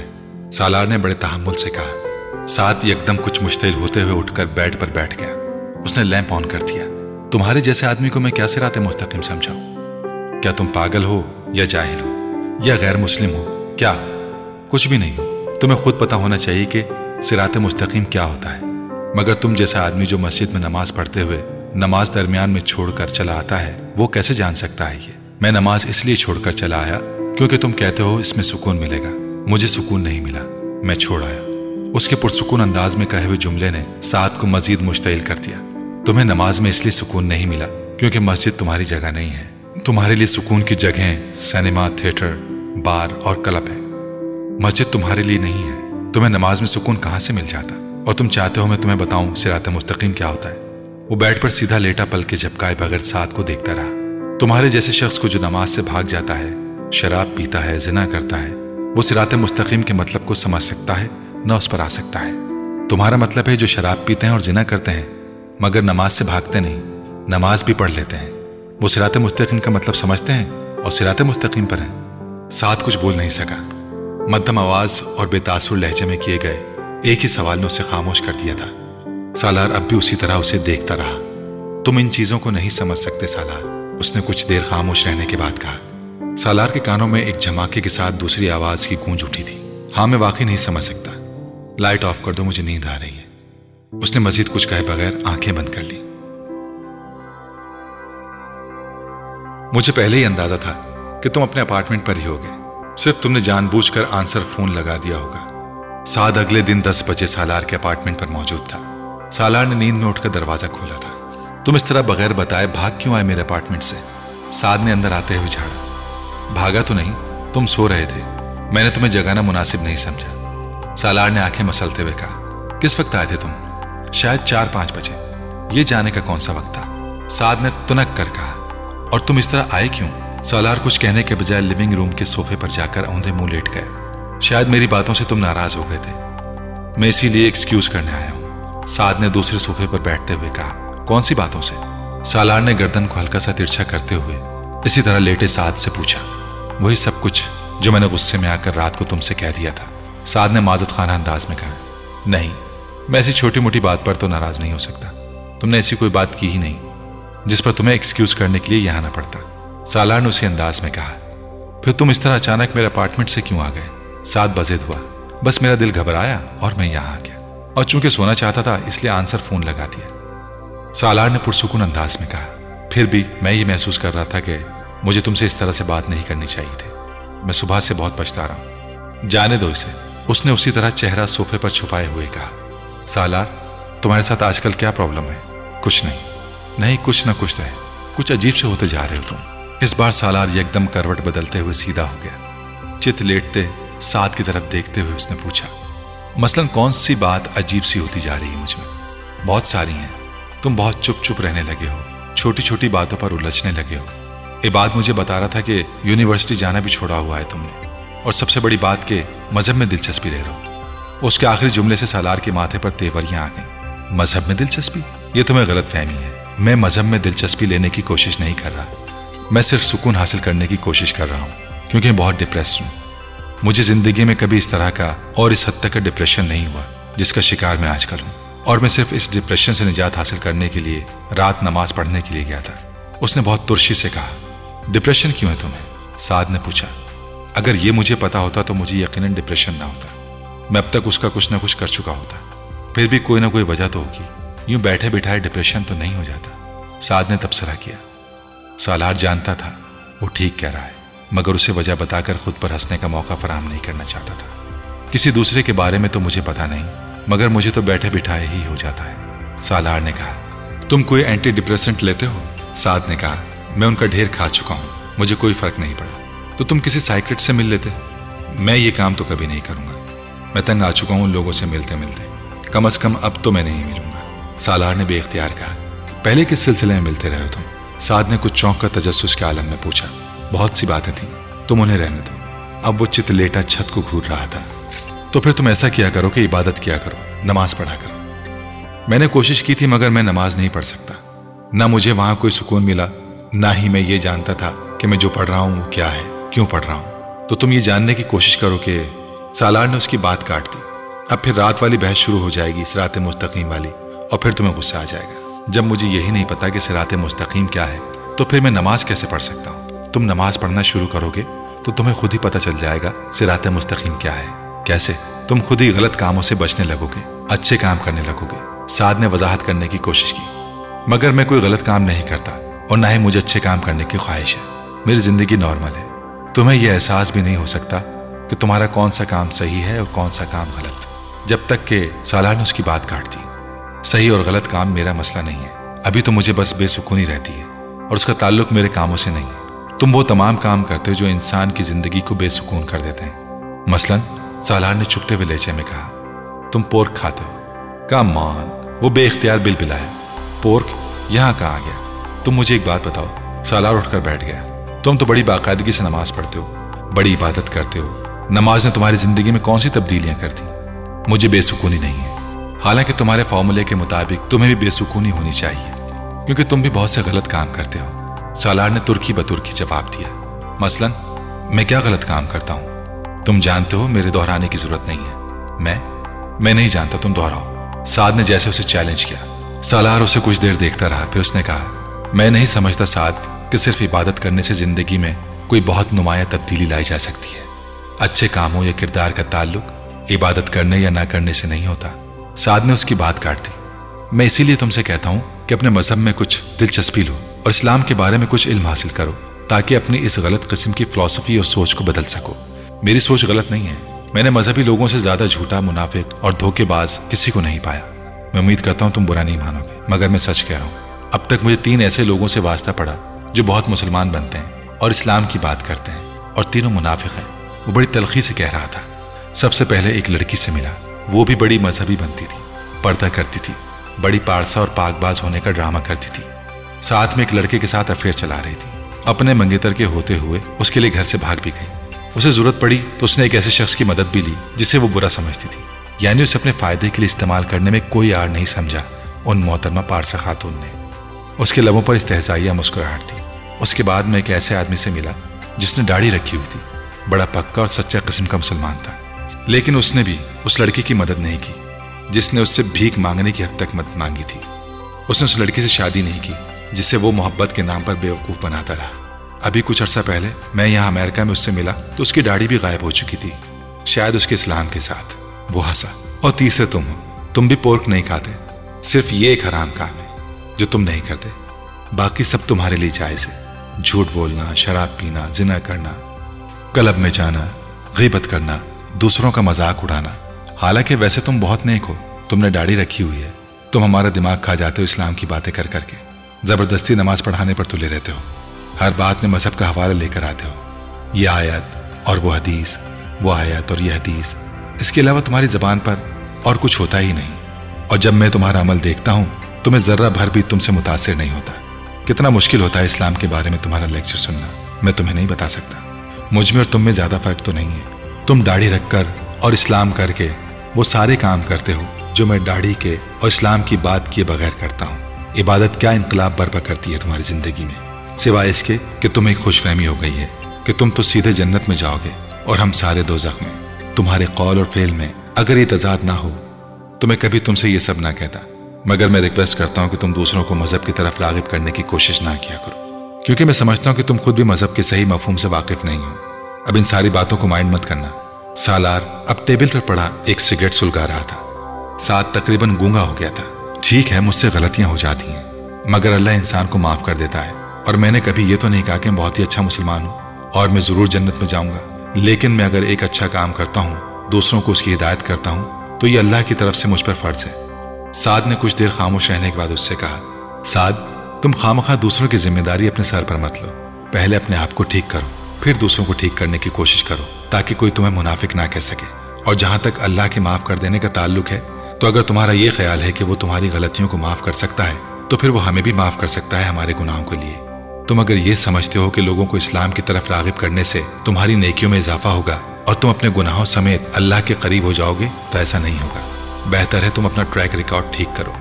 Speaker 1: سالار نے بڑے تحمل سے کہا۔ سعد یکدم کچھ مشتعل ہوتے ہوئے اٹھ کر بیڈ پر بیٹھ گیا۔ اس نے لیمپ آن کر دیا۔ تمہارے جیسے آدمی کو میں کیا صراط مستقیم سمجھاؤں؟ کیا تم پاگل ہو یا جاہل ہو یا غیر مسلم ہو؟ کیا؟ کچھ بھی نہیں ہو۔ تمہیں خود پتہ ہونا چاہیے کہ صراط مستقیم کیا ہوتا ہے، مگر تم جیسا آدمی جو مسجد میں نماز پڑھتے ہوئے نماز درمیان میں چھوڑ کر چلا آتا ہے، وہ کیسے جان سکتا ہے یہ؟ میں نماز اس لیے چھوڑ کر چلا آیا کیونکہ تم کہتے ہو اس میں سکون ملے گا۔ مجھے سکون نہیں ملا، میں چھوڑ آیا۔ اس کے پرسکون انداز میں کہے ہوئے جملے نے سعد کو مزید مشتعل کر دیا۔ تمہیں نماز میں اس لیے سکون نہیں ملا کیونکہ مسجد تمہاری جگہ نہیں ہے۔ تمہارے لیے سکون کی جگہیں سینما، تھیٹر، بار اور کلب ہے۔ مسجد تمہارے لیے نہیں ہے۔ تمہیں نماز میں سکون کہاں سے مل جاتا؟ اور تم چاہتے ہو میں تمہیں بتاؤں صراط مستقیم کیا ہوتا ہے؟ وہ بیڈ پر سیدھا لیٹا پل کے جھپکائے بغیر سعد کو دیکھتا رہا۔ تمہارے جیسے شخص کو جو نماز سے بھاگ جاتا ہے، شراب پیتا ہے، زنا کرتا ہے، وہ صراط مستقیم کے مطلب کو سمجھ سکتا ہے نہ اس پر آ سکتا ہے۔ تمہارا مطلب ہے جو شراب پیتے ہیں اور زنا کرتے ہیں مگر نماز سے بھاگتے نہیں، نماز بھی پڑھ لیتے ہیں، وہ صراط مستقیم کا مطلب سمجھتے ہیں اور صراط مستقیم پر ہیں۔ سعد کچھ بول نہیں سکا۔ مدھم آواز اور بے تاثر لہجے میں کیے گئے ایک ہی سوال نے اسے خاموش کر دیا تھا۔ سالار اب بھی اسی طرح اسے دیکھتا رہا۔ تم ان چیزوں کو نہیں سمجھ سکتے سالار، اس نے کچھ دیر خاموش رہنے کے بعد کہا۔ سالار کے کانوں میں ایک جھماکے کے ساتھ دوسری آواز کی گونج اٹھی تھی۔ ہاں میں واقعی نہیں سمجھ سکتا، لائٹ آف کر دو، مجھے نیند آ رہی ہے۔ اس نے مزید کچھ کہے بغیر آنکھیں بند کر لی۔ مجھے پہلے ہی اندازہ تھا کہ تم اپنے اپارٹمنٹ پر ہی ہوگے، صرف تم نے جان بوجھ کر آنسر فون لگا دیا ہوگا۔ سعد اگلے دن دس بجے سالار کے اپارٹمنٹ پر موجود تھا۔ سالار نے نیند میں اٹھ کر دروازہ کھولا تھا۔ تم اس طرح بغیر بتائے بھاگ کیوں آئے میرے اپارٹمنٹ سے؟ سعد نے اندر آتے ہوئے جھاڑا۔ بھاگا تو نہیں، تم سو رہے تھے، میں نے تمہیں جگانا مناسب نہیں سمجھا۔ سالار نے آنکھیں مسلتے ہوئے کہا۔ کس وقت آئے تھے تم؟ شاید چار پانچ بجے۔ یہ جانے کا کون سا وقت تھا؟ سعد نے تنک کر کہا۔ اور تم اس طرح آئے کیوں؟ سالار کچھ کہنے کے بجائے لیونگ روم کے صوفے پر جا کر اوندھے منہ لیٹ گئے۔ شاید میری باتوں سے تم ناراض ہو گئے تھے، میں اسی لیے ایکسکیوز کرنے آیا ہوں، سعد نے دوسرے صوفے پر بیٹھتے ہوئے کہا۔ کون سی باتوں سے؟ سالار نے گردن کو ہلکا سا ترچھا کرتے ہوئے اسی طرح لیٹے سعد سے پوچھا۔ وہی سب کچھ جو میں نے غصے میں آ کر رات کو تم سے کہہ دیا تھا، سعد نے معذرت خانہ انداز میں کہا۔ نہیں، میں ایسی چھوٹی موٹی بات پر تو ناراض نہیں ہو سکتا، تم نے ایسی کوئی بات کی ہی نہیں جس پر تمہیں ایکسکیوز کرنے کے لیے یہاں آنا پڑتا، سالار نے اسی انداز میں کہا۔ پھر تم اس طرح اچانک میرے اپارٹمنٹ سے کیوں آ گئے؟ سعد بضد ہوا۔ بس میرا دل گھبرایا اور میں یہاں آ گیا، اور چونکہ سونا چاہتا تھا اس لیے آنسر فون لگا دیا، سالار نے پرسکون انداز میں کہا۔ پھر بھی میں یہ محسوس کر رہا تھا کہ مجھے تم سے اس طرح سے بات نہیں کرنی چاہیے تھی، میں صبح سے بہت پچھتا رہا ہوں۔ جانے دو اسے، اس نے اسی طرح چہرہ صوفے پر چھپائے ہوئے کہا۔ سالار، تمہارے ساتھ آج کل کیا پرابلم ہے؟ کچھ نہیں۔ نہیں، کچھ نہ کچھ ہے، کچھ عجیب سے ہوتے جا رہے ہو تم۔ اس بار سالار یکدم کروٹ بدلتے ہوئے سیدھا ہو گیا۔ چت لیٹتے سعد کی طرف دیکھتے ہوئے اس نے پوچھا، مثلاً کون سی بات عجیب سی ہوتی جا رہی ہے مجھ میں؟ بہت ساری ہیں۔ تم بہت چپ چپ رہنے لگے ہو، چھوٹی چھوٹی باتوں پر الجھنے لگے ہو۔ یہ بات مجھے بتا رہا تھا کہ یونیورسٹی جانا بھی چھوڑا ہوا ہے تم نے، اور سب سے بڑی بات کہ مذہب میں دلچسپی لے رہے ہو۔ اس کے آخری جملے سے سالار کے ماتھے پر تیوریاں آ گئیں۔ مذہب میں دلچسپی؟ یہ تمہیں غلط فہمی ہے۔ میں مذہب میں دلچسپی لینے کی کوشش نہیں کر رہا، میں صرف سکون حاصل کرنے کی کوشش کر رہا ہوں، کیونکہ بہت ڈپریس ہوں۔ مجھے زندگی میں کبھی اس طرح کا اور اس حد تک کا ڈپریشن نہیں ہوا جس کا شکار میں آج کل ہوں، اور میں صرف اس ڈپریشن سے نجات حاصل کرنے کے لیے رات نماز پڑھنے کے لیے گیا تھا۔ اس نے بہت ترشی سے کہا۔ ڈپریشن کیوں ہے تمہیں؟ سعد نے پوچھا۔ اگر یہ مجھے پتا ہوتا تو مجھے یقیناً ڈپریشن نہ ہوتا، میں اب تک اس کا کچھ نہ کچھ کر چکا ہوتا۔ پھر بھی کوئی نہ کوئی وجہ تو ہوگی، یوں بیٹھے بٹھائے ڈپریشن تو نہیں ہو جاتا، سعد نے تبصرہ کیا۔ سالار جانتا تھا وہ ٹھیک کہہ رہا ہے، مگر اسے وجہ بتا کر خود پر ہنسنے کا موقع فراہم نہیں کرنا چاہتا تھا۔ کسی دوسرے کے بارے میں تو مجھے پتا نہیں، مگر مجھے تو بیٹھے بٹھائے ہی ہو جاتا ہے، سالار نے کہا۔ تم کوئی اینٹی ڈپریسنٹ لیتے ہو؟ سعد نے کہا۔ میں ان کا ڈھیر کھا چکا ہوں، مجھے کوئی فرق نہیں پڑا۔ تو تم کسی سائیکٹرسٹ سے مل لیتے؟ میں یہ کام تو کبھی نہیں کروں گا، میں تنگ آ چکا ہوں ان لوگوں سے ملتے ملتے، کم از کم اب تو میں نہیں ملوں گا، سالار نے بے اختیار کہا۔ پہلے کس سلسلے میں ملتے رہے ہو تم؟ سعد نے کچھ چونک کر تجسس کے عالم میں پوچھا۔ بہت سی باتیں تھیں، تم انہیں رہنے دو۔ اب وہ چت لیٹا چھت کو گھور رہا تھا۔ تو پھر تم ایسا کیا کرو کہ عبادت کیا کرو، نماز پڑھا کرو۔ میں نے کوشش کی تھی مگر میں نماز نہیں پڑھ سکتا، نہ مجھے وہاں کوئی سکون ملا، نہ ہی میں یہ جانتا تھا کہ میں جو پڑھ رہا ہوں وہ کیا ہے، کیوں پڑھ رہا ہوں۔ تو تم یہ جاننے کی کوشش کرو کہ سالار نے اس کی بات کاٹ دی۔ اب پھر رات والی بحث شروع ہو جائے گی، صراط مستقیم والی، اور پھر تمہیں غصہ آ جائے گا۔ جب مجھے یہی نہیں پتا کہ صراط مستقیم کیا ہے تو پھر میں نماز کیسے پڑھ سکتا ہوں؟ تم نماز پڑھنا شروع کرو گے تو تمہیں خود ہی پتہ چل جائے گا صراط مستقیم کیا ہے۔ کیسے؟ تم خود ہی غلط کاموں سے بچنے لگو گے، اچھے کام کرنے لگو گے۔ سعد نے وضاحت کرنے کی کوشش کی، مگر میں کوئی غلط کام نہیں کرتا اور نہ ہی مجھے اچھے کام کرنے کی خواہش ہے۔ میری زندگی نارمل ہے۔ تمہیں یہ احساس بھی نہیں ہو سکتا کہ تمہارا کون سا کام صحیح ہے اور کون سا کام غلط، جب تک کہ سالار نے اس کی بات کاٹ دی۔ صحیح اور غلط کام میرا مسئلہ نہیں ہے، ابھی تو مجھے بس بے سکونی رہتی ہے اور اس کا تعلق میرے کاموں سے نہیں ہے۔ تم وہ تمام کام کرتے ہو جو انسان کی زندگی کو بے سکون کر دیتے ہیں۔ مثلاً سالار نے چھپتے ہوئے لہجے میں کہا، تم پورک کھاتے ہو۔ کم آن، وہ بے اختیار بل بلایا۔ پورک یہاں کہاں آ گیا؟ تم مجھے ایک بات بتاؤ۔ سالار اٹھ کر بیٹھ گیا۔ تم تو بڑی باقاعدگی سے نماز پڑھتے ہو، بڑی عبادت کرتے ہو، نماز نے تمہاری زندگی میں کون سی تبدیلیاں کر دی؟ مجھے بے سکونی نہیں ہے، حالانکہ تمہارے فارمولے کے مطابق تمہیں بھی بے سکونی ہونی چاہیے، کیونکہ تم بھی بہت سے غلط کام کرتے ہو۔ سالار نے ترکی بترکی جواب دیا۔ مثلاً میں کیا غلط کام کرتا ہوں؟ تم جانتے ہو، میرے دہرانے کی ضرورت نہیں ہے۔ میں میں نہیں جانتا، تم دہراؤ۔ سعد نے جیسے اسے چیلنج کیا۔ سالار اسے کچھ دیر دیکھتا رہا، پھر اس نے کہا، میں نہیں سمجھتا سعد کہ صرف عبادت کرنے سے زندگی میں کوئی بہت نمایاں تبدیلی لائی جا سکتی ہے۔ اچھے کاموں یا کردار کا تعلق عبادت کرنے یا نہ کرنے سے نہیں ہوتا۔ سعد نے اس کی بات کاٹ دی۔ میں اسی لیے تم سے کہتا ہوں کہ اپنے مذہب میں کچھ دلچسپی لو اور اسلام کے بارے میں کچھ علم حاصل کرو، تاکہ اپنی اس غلط قسم کی فلسفی اور سوچ کو بدل سکو۔ میری سوچ غلط نہیں ہے، میں نے مذہبی لوگوں سے زیادہ جھوٹا، منافق اور دھوکے باز کسی کو نہیں پایا۔ میں امید کرتا ہوں تم برا نہیں مانو گے، مگر میں سچ کہہ رہا ہوں۔ اب تک مجھے تین ایسے لوگوں سے واسطہ پڑا جو بہت مسلمان بنتے ہیں اور اسلام کی بات کرتے ہیں، اور تینوں منافق ہیں۔ وہ بڑی تلخی سے کہہ رہا تھا۔ سب سے پہلے ایک لڑکی سے ملا، وہ بھی بڑی مذہبی بنتی تھی، پردہ کرتی تھی، بڑی پارسا اور پاک باز ہونے کا ڈرامہ کرتی تھی، ساتھ میں ایک لڑکے کے ساتھ افیئر چلا رہی تھی۔ اپنے منگیتر کے ہوتے ہوئے اس کے لیے گھر سے بھاگ بھی گئی۔ اسے ضرورت پڑی تو اس نے ایک ایسے شخص کی مدد بھی لی جسے وہ برا سمجھتی تھی، یعنی اسے اپنے فائدے کے لیے استعمال کرنے میں کوئی آڑ نہیں سمجھا ان محترمہ پارسا خاتون نے۔ اس کے لبوں پر استہزائیہ مسکراہٹ تھی۔ اس کے بعد میں ایک ایسے آدمی سے ملا جس نے داڑھی رکھی ہوئی تھی، بڑا پکا اور سچا قسم کا مسلمان تھا، لیکن اس نے بھی اس لڑکی کی مدد نہیں کی جس نے اس سے بھیک مانگنے کی حد تک مدد مانگی تھی۔ اس نے اس لڑکی سے شادی نہیں کی جسے وہ محبت کے نام پر بیوقوف بناتا رہا۔ ابھی کچھ عرصہ پہلے میں یہاں امریکہ میں اس سے ملا تو اس کی داڑھی بھی غائب ہو چکی تھی، شاید اس کے اسلام کے ساتھ۔ وہ ہنسا۔ اور تیسرے تم ہو، تم بھی پورک نہیں کھاتے، صرف یہ ایک حرام کام ہے جو تم نہیں کرتے، باقی سب تمہارے لیے جائز ہے۔ جھوٹ بولنا، شراب پینا، زنا کرنا، کلب میں جانا، غیبت کرنا، دوسروں کا مذاق اڑانا۔ حالانکہ ویسے تم بہت نیک ہو، تم نے داڑھی رکھی ہوئی ہے، تم ہمارا دماغ کھا جاتے ہو اسلام کی باتیں کر کر کے، زبردستی نماز پڑھانے پر تلے رہتے ہو، ہر بات میں مذہب کا حوالہ لے کر آتے ہو، یہ آیت اور وہ حدیث، وہ آیت اور یہ حدیث، اس کے علاوہ تمہاری زبان پر اور کچھ ہوتا ہی نہیں۔ اور جب میں تمہارا عمل دیکھتا ہوں تو میں ذرہ بھر بھی تم سے متاثر نہیں ہوتا۔ کتنا مشکل ہوتا ہے اسلام کے بارے میں تمہارا لیکچر سننا، میں تمہیں نہیں بتا سکتا۔ مجھ میں اور تم میں زیادہ فرق تو نہیں ہے۔ تم داڑھی رکھ کر اور اسلام کر کے وہ سارے کام کرتے ہو جو میں داڑھی کے اور اسلام کی بات کیے بغیر کرتا ہوں۔ عبادت کیا انقلاب برپا کرتی ہے تمہاری زندگی میں، سوائے اس کے کہ تمہیں ایک خوش فہمی ہو گئی ہے کہ تم تو سیدھے جنت میں جاؤ گے اور ہم سارے دوزخ میں۔ تمہارے قول اور فعل میں اگر یہ تضاد نہ ہو تو میں کبھی تم سے یہ سب نہ کہتا، مگر میں ریکویسٹ کرتا ہوں کہ تم دوسروں کو مذہب کی طرف راغب کرنے کی کوشش نہ کیا کرو، کیونکہ میں سمجھتا ہوں کہ تم خود بھی مذہب کے صحیح مفہوم سے واقف نہیں ہو۔ اب ان ساری باتوں کو مائنڈ مت کرنا۔ سالار اب ٹیبل پر پڑا ایک سگریٹ سلگا رہا تھا۔ ساتھ تقریباً گونگا ہو گیا تھا۔ ٹھیک ہے، مجھ سے غلطیاں ہو جاتی ہیں، مگر اللہ انسان کو معاف کر دیتا ہے، اور میں نے کبھی یہ تو نہیں کہا کہ میں بہت ہی اچھا مسلمان ہوں اور میں ضرور جنت میں جاؤں گا، لیکن میں اگر ایک اچھا کام کرتا ہوں، دوسروں کو اس کی ہدایت کرتا ہوں، تو یہ اللہ کی طرف سے مجھ پر فرض ہے۔ سعد نے کچھ دیر خاموش رہنے کے بعد اس سے کہا، سعد، تم خامخواہ دوسروں کی ذمہ داری اپنے سر پر مت لو، پہلے اپنے آپ کو ٹھیک کرو، پھر دوسروں کو ٹھیک کرنے کی کوشش کرو، تاکہ کوئی تمہیں منافق نہ کہہ سکے۔ اور جہاں تک اللہ کے معاف کر دینے کا تعلق ہے، تو اگر تمہارا یہ خیال ہے کہ وہ تمہاری غلطیوں کو معاف کر سکتا ہے، تو پھر وہ ہمیں بھی معاف کر سکتا ہے ہمارے گناہوں کے لیے۔ تم اگر یہ سمجھتے ہو کہ لوگوں کو اسلام کی طرف راغب کرنے سے تمہاری نیکیوں میں اضافہ ہوگا اور تم اپنے گناہوں سمیت اللہ کے قریب ہو جاؤ گے، تو ایسا نہیں ہوگا۔ بہتر ہے تم اپنا ٹریک ریکارڈ ٹھیک کرو،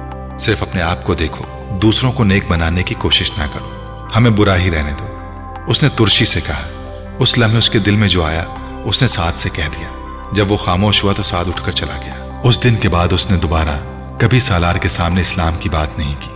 Speaker 1: صرف اپنے آپ کو دیکھو، دوسروں کو نیک بنانے کی کوشش نہ کرو، ہمیں برا ہی رہنے دو۔ اس نے ترشی سے کہا۔ اس لمحے اس کے دل میں جو آیا اس نے ساتھ سے کہہ دیا۔ جب وہ خاموش ہوا تو سعد اٹھ کر چلا گیا۔ اس دن کے بعد اس نے دوبارہ کبھی سالار کے سامنے اسلام کی بات نہیں کی۔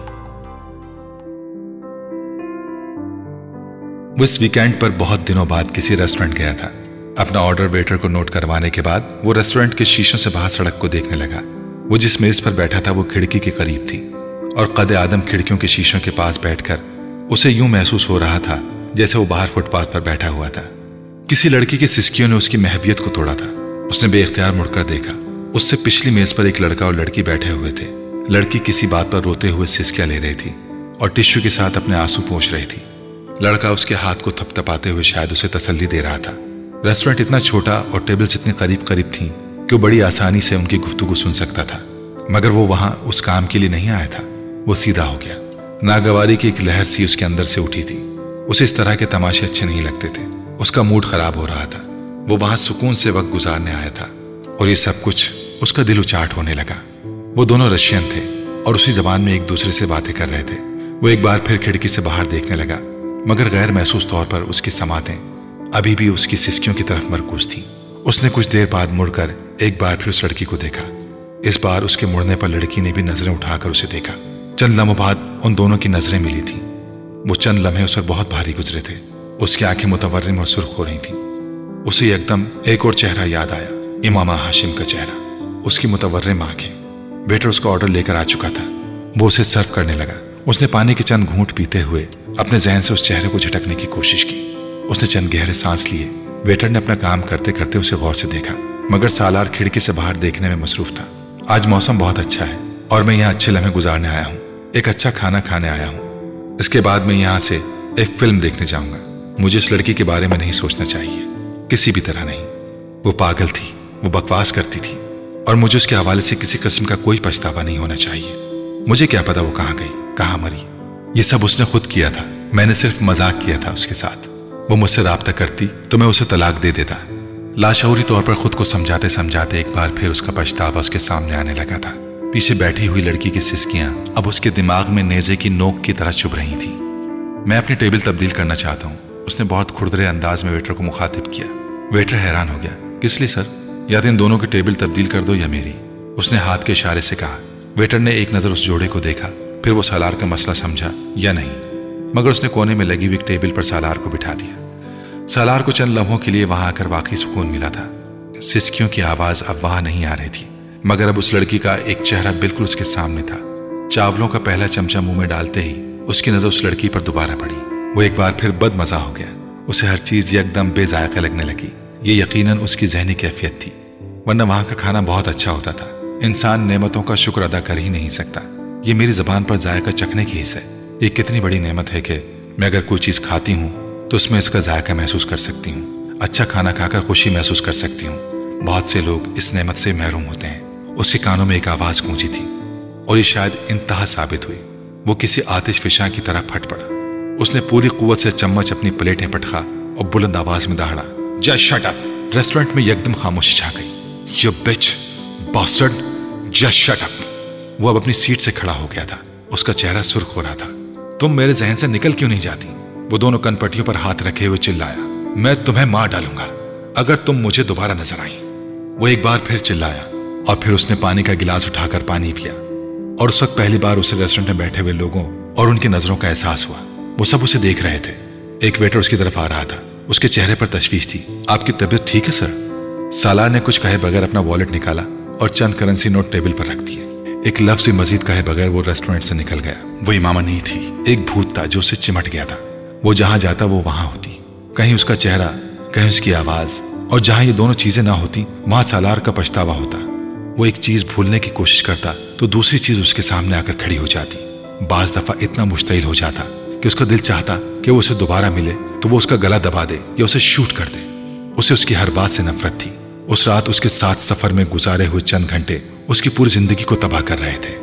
Speaker 1: وہ اس ویکینڈ پر بہت دنوں بعد کسی ریسٹورنٹ گیا تھا۔ اپنا آرڈر ویٹر کو نوٹ کروانے کے بعد وہ ریسٹورنٹ کے شیشوں سے باہر سڑک کو دیکھنے لگا۔ وہ جس میز پر بیٹھا تھا وہ کھڑکی کے قریب تھی اور قد آدم کھڑکیوں کے شیشوں کے پاس بیٹھ کر اسے یوں محسوس ہو رہا تھا جیسے وہ باہر فٹ پاتھ پر بیٹھا ہوا تھا۔ کسی لڑکی کی سسکیوں نے اس کی محبیت کو توڑا تھا۔ اس نے بے اختیار مڑ کر دیکھا۔ اس سے پچھلی میز پر ایک لڑکا اور لڑکی بیٹھے ہوئے تھے۔ لڑکی کسی بات پر روتے ہوئے سسکیاں لے رہی تھی اور ٹشو کے ساتھ اپنے آنسو پوچھ رہی تھی۔ لڑکا اس کے ہاتھ کو تھپ تھپاتے ہوئے شاید اسے تسلی دے رہا تھا۔ ریسٹورنٹ اتنا چھوٹا اور ٹیبلز اتنی قریب قریب تھیں کہ وہ بڑی آسانی سے ان کی گفتگو سن سکتا تھا، مگر وہ وہاں اس کام کے لیے نہیں آیا تھا۔ وہ سیدھا ہو گیا۔ ناگواری کی ایک لہر سی اس کے اندر سے اٹھی تھی۔ اسے اس طرح کے تماشے اچھے نہیں لگتے تھے۔ اس کا موڈ خراب ہو رہا تھا۔ وہ وہاں سکون سے وقت گزارنے آیا تھا اور یہ سب کچھ اس کا دل اچاٹ ہونے لگا۔ وہ دونوں رشین تھے اور اسی زبان میں ایک دوسرے سے باتیں کر رہے تھے۔ وہ ایک بار پھر کھڑکی سے باہر دیکھنے لگا، مگر غیر محسوس طور پر اس کی سماعتیں ابھی بھی اس کی سسکیوں کی طرف مرکوز تھیں۔ اس نے کچھ دیر بعد مڑ کر ایک بار پھر اس لڑکی کو دیکھا۔ اس بار اس کے مڑنے پر لڑکی نے بھی نظریں اٹھا کر اسے دیکھا۔ چند لمحوں بعد ان دونوں کی نظریں ملی تھیں۔ وہ چند لمحے اس پر بہت بھاری گزرے تھے۔ اس کی آنکھیں متورم اور سرخ ہو رہی تھیں۔ اسے یکدم ایک اور چہرہ یاد آیا، امامہ ہاشم کا چہرہ، اس کی متورم آنکھیں۔ ویٹر اس کا آرڈر لے کر آ چکا تھا۔ وہ اسے سرو کرنے لگا۔ اس نے پانی کے چند گھونٹ پیتے ہوئے اپنے ذہن سے اس چہرے کو جھٹکنے کی کوشش کی۔ اس نے چند گہرے سانس لیے۔ ویٹر نے اپنا کام کرتے کرتے اسے غور سے دیکھا، مگر سالار کھڑکی سے باہر دیکھنے میں مصروف تھا۔ آج موسم بہت اچھا ہے اور میں یہاں اچھے لمحے گزارنے آیا ہوں، ایک اچھا کھانا کھانے آیا ہوں۔ اس کے بعد میں یہاں سے ایک فلم دیکھنے جاؤں گا۔ مجھے اس لڑکی کے بارے میں نہیں سوچنا چاہیے، کسی بھی طرح نہیں۔ وہ پاگل تھی، وہ بکواس کرتی تھی اور مجھے اس کے حوالے سے کسی قسم کا کوئی پچھتاوا نہیں ہونا چاہیے۔ مجھے کیا پتا وہ کہاں گئی، کہاں مری۔ یہ سب اس نے خود کیا تھا، میں نے صرف مذاق کیا تھا اس کے ساتھ۔ وہ مجھ سے رابطہ کرتی تو میں اسے طلاق دے دیتا۔ لاشعوری طور پر خود کو سمجھاتے سمجھاتے ایک بار پھر اس کا پچھتاوا اس کے سامنے آنے لگا تھا۔ پیچھے بیٹھی ہوئی لڑکی کی سسکیاں اب اس کے دماغ میں نیزے کی نوک کی طرح چبھ رہی تھیں۔ میں اپنی ٹیبل تبدیل کرنا چاہتا ہوں، اس نے بہت کھردرے انداز میں ویٹر کو مخاطب کیا۔ ویٹر حیران ہو گیا، کس لیے سر؟ یا تو ان دونوں کی ٹیبل تبدیل کر دو یا میری، اس نے ہاتھ کے اشارے سے کہا۔ ویٹر نے ایک نظر اس جوڑے کو دیکھا، پھر وہ سالار کا مسئلہ سمجھا یا نہیں، مگر اس نے کونے میں لگی ہوئی ٹیبل پر سالار کو بٹھا دیا۔ سالار کو چند لمحوں کے لیے وہاں آ کر واقعی سکون ملا تھا۔ سسکیوں کی آواز اب وہاں نہیں آ رہی تھی، مگر اب اس لڑکی کا ایک چہرہ بالکل اس کے سامنے تھا۔ چاولوں کا پہلا چمچہ منہ میں ڈالتے ہی اس کی نظر اس لڑکی پر دوبارہ پڑی۔ وہ ایک بار پھر بد مزہ ہو گیا۔ اسے ہر چیز یکدم بے ذائقہ لگنے لگی۔ یہ یقیناً اس کی ذہنی کیفیت تھی، ورنہ وہاں کا کھانا بہت اچھا ہوتا تھا۔ انسان نعمتوں کا شکر ادا کر ہی نہیں سکتا۔ یہ میری زبان پر ذائقہ چکھنے کی حص ہے۔ یہ کتنی بڑی نعمت ہے کہ میں اگر کوئی چیز کھاتی ہوں تو اس میں اس کا ذائقہ محسوس کر سکتی ہوں، اچھا کھانا کھا کر خوشی محسوس کر سکتی ہوں۔ بہت سے لوگ اس نعمت سے محروم ہوتے ہیں۔ اس کے کانوں میں ایک آواز گونجی تھی اور یہ شاید انتہا ثابت ہوئی۔ وہ کسی آتش فشاں کی طرح پھٹ پڑا۔ اس نے پوری قوت سے چمچ اپنی پلیٹیں پٹخا اور بلند آواز میں دہاڑا، جسٹ شٹ اپ۔ ریسٹورنٹ میں یکدم خاموشی چھا گئی۔ یو بچ باسٹرڈ، جسٹ شٹ اپ۔ وہ اب اپنی سیٹ سے کھڑا ہو گیا تھا۔ اس کا چہرہ سرخ ہو رہا تھا۔ تم میرے ذہن سے نکل کیوں نہیں جاتی؟ وہ دونوں کن پٹیوں پر ہاتھ رکھے ہوئے چلایا، میں تمہیں مار ڈالوں گا اگر تم مجھے دوبارہ نظر آئی۔ وہ ایک بار پھر چلایا اور پھر اس نے پانی کا گلاس اٹھا کر پانی پیا، اور اس وقت پہلی بار اسے ریسٹورنٹ میں بیٹھے ہوئے لوگوں اور ان کی نظروں کا احساس ہوا۔ وہ سب اسے دیکھ رہے تھے۔ ایک ویٹر اس کی طرف آ رہا تھا، اس کے چہرے پر تشویش تھی۔ آپ کی طبیعت ٹھیک ہے سر؟ سالار نے کچھ کہے بغیر اپنا والیٹ نکالا اور چند کرنسی نوٹ ٹیبل پر رکھ دیے۔ ایک لفظ بھی مزید کہے بغیر وہ ریسٹورنٹ سے نکل گیا۔ وہ امامہ نہیں تھی، ایک بھوت تھا جو اسے چمٹ گیا تھا۔ وہ جہاں جاتا وہ وہاں ہوتی، کہیں اس کا چہرہ، کہیں اس کی آواز، اور جہاں یہ دونوں چیزیں نہ ہوتی وہاں سالار کا پچھتاوا ہوتا۔ وہ ایک چیز بھولنے کی کوشش کرتا تو دوسری چیز اس کے سامنے آ کر کھڑی ہو جاتی۔ بعض دفعہ اتنا مشتعل ہو جاتا کہ اس کا دل چاہتا کہ وہ اسے دوبارہ ملے تو وہ اس کا گلا دبا دے یا اسے شوٹ کر دے۔ اسے اس کی ہر بات سے نفرت تھی۔ اس رات اس کے ساتھ سفر میں گزارے ہوئے چند گھنٹے اس کی پوری زندگی کو تباہ کر رہے تھے۔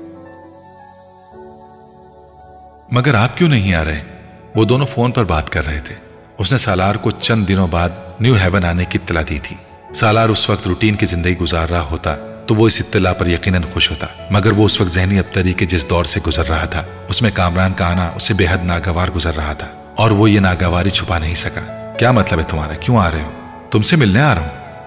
Speaker 1: مگر آپ کیوں نہیں آ رہے؟ وہ دونوں فون پر بات کر رہے تھے۔ اس نے سالار کو چند دنوں بعد نیو ہیون آنے کی اطلاع دی تھی۔ سالار اس وقت روٹین کی زندگی گزار رہا ہوتا تو وہ اس اطلاع پر یقیناً خوش ہوتا، مگر وہ اس وقت ذہنی ابتری کے جس دور سے گزر رہا تھا اس میں کامران کا آنا اسے بے حد ناگوار گزر رہا تھا، اور وہ یہ ناگواری چھپا نہیں سکا۔ کیا مطلب ہے تمہارا؟ کیوں آ رہے ہو؟ تم سے ملنے آ رہا ہوں۔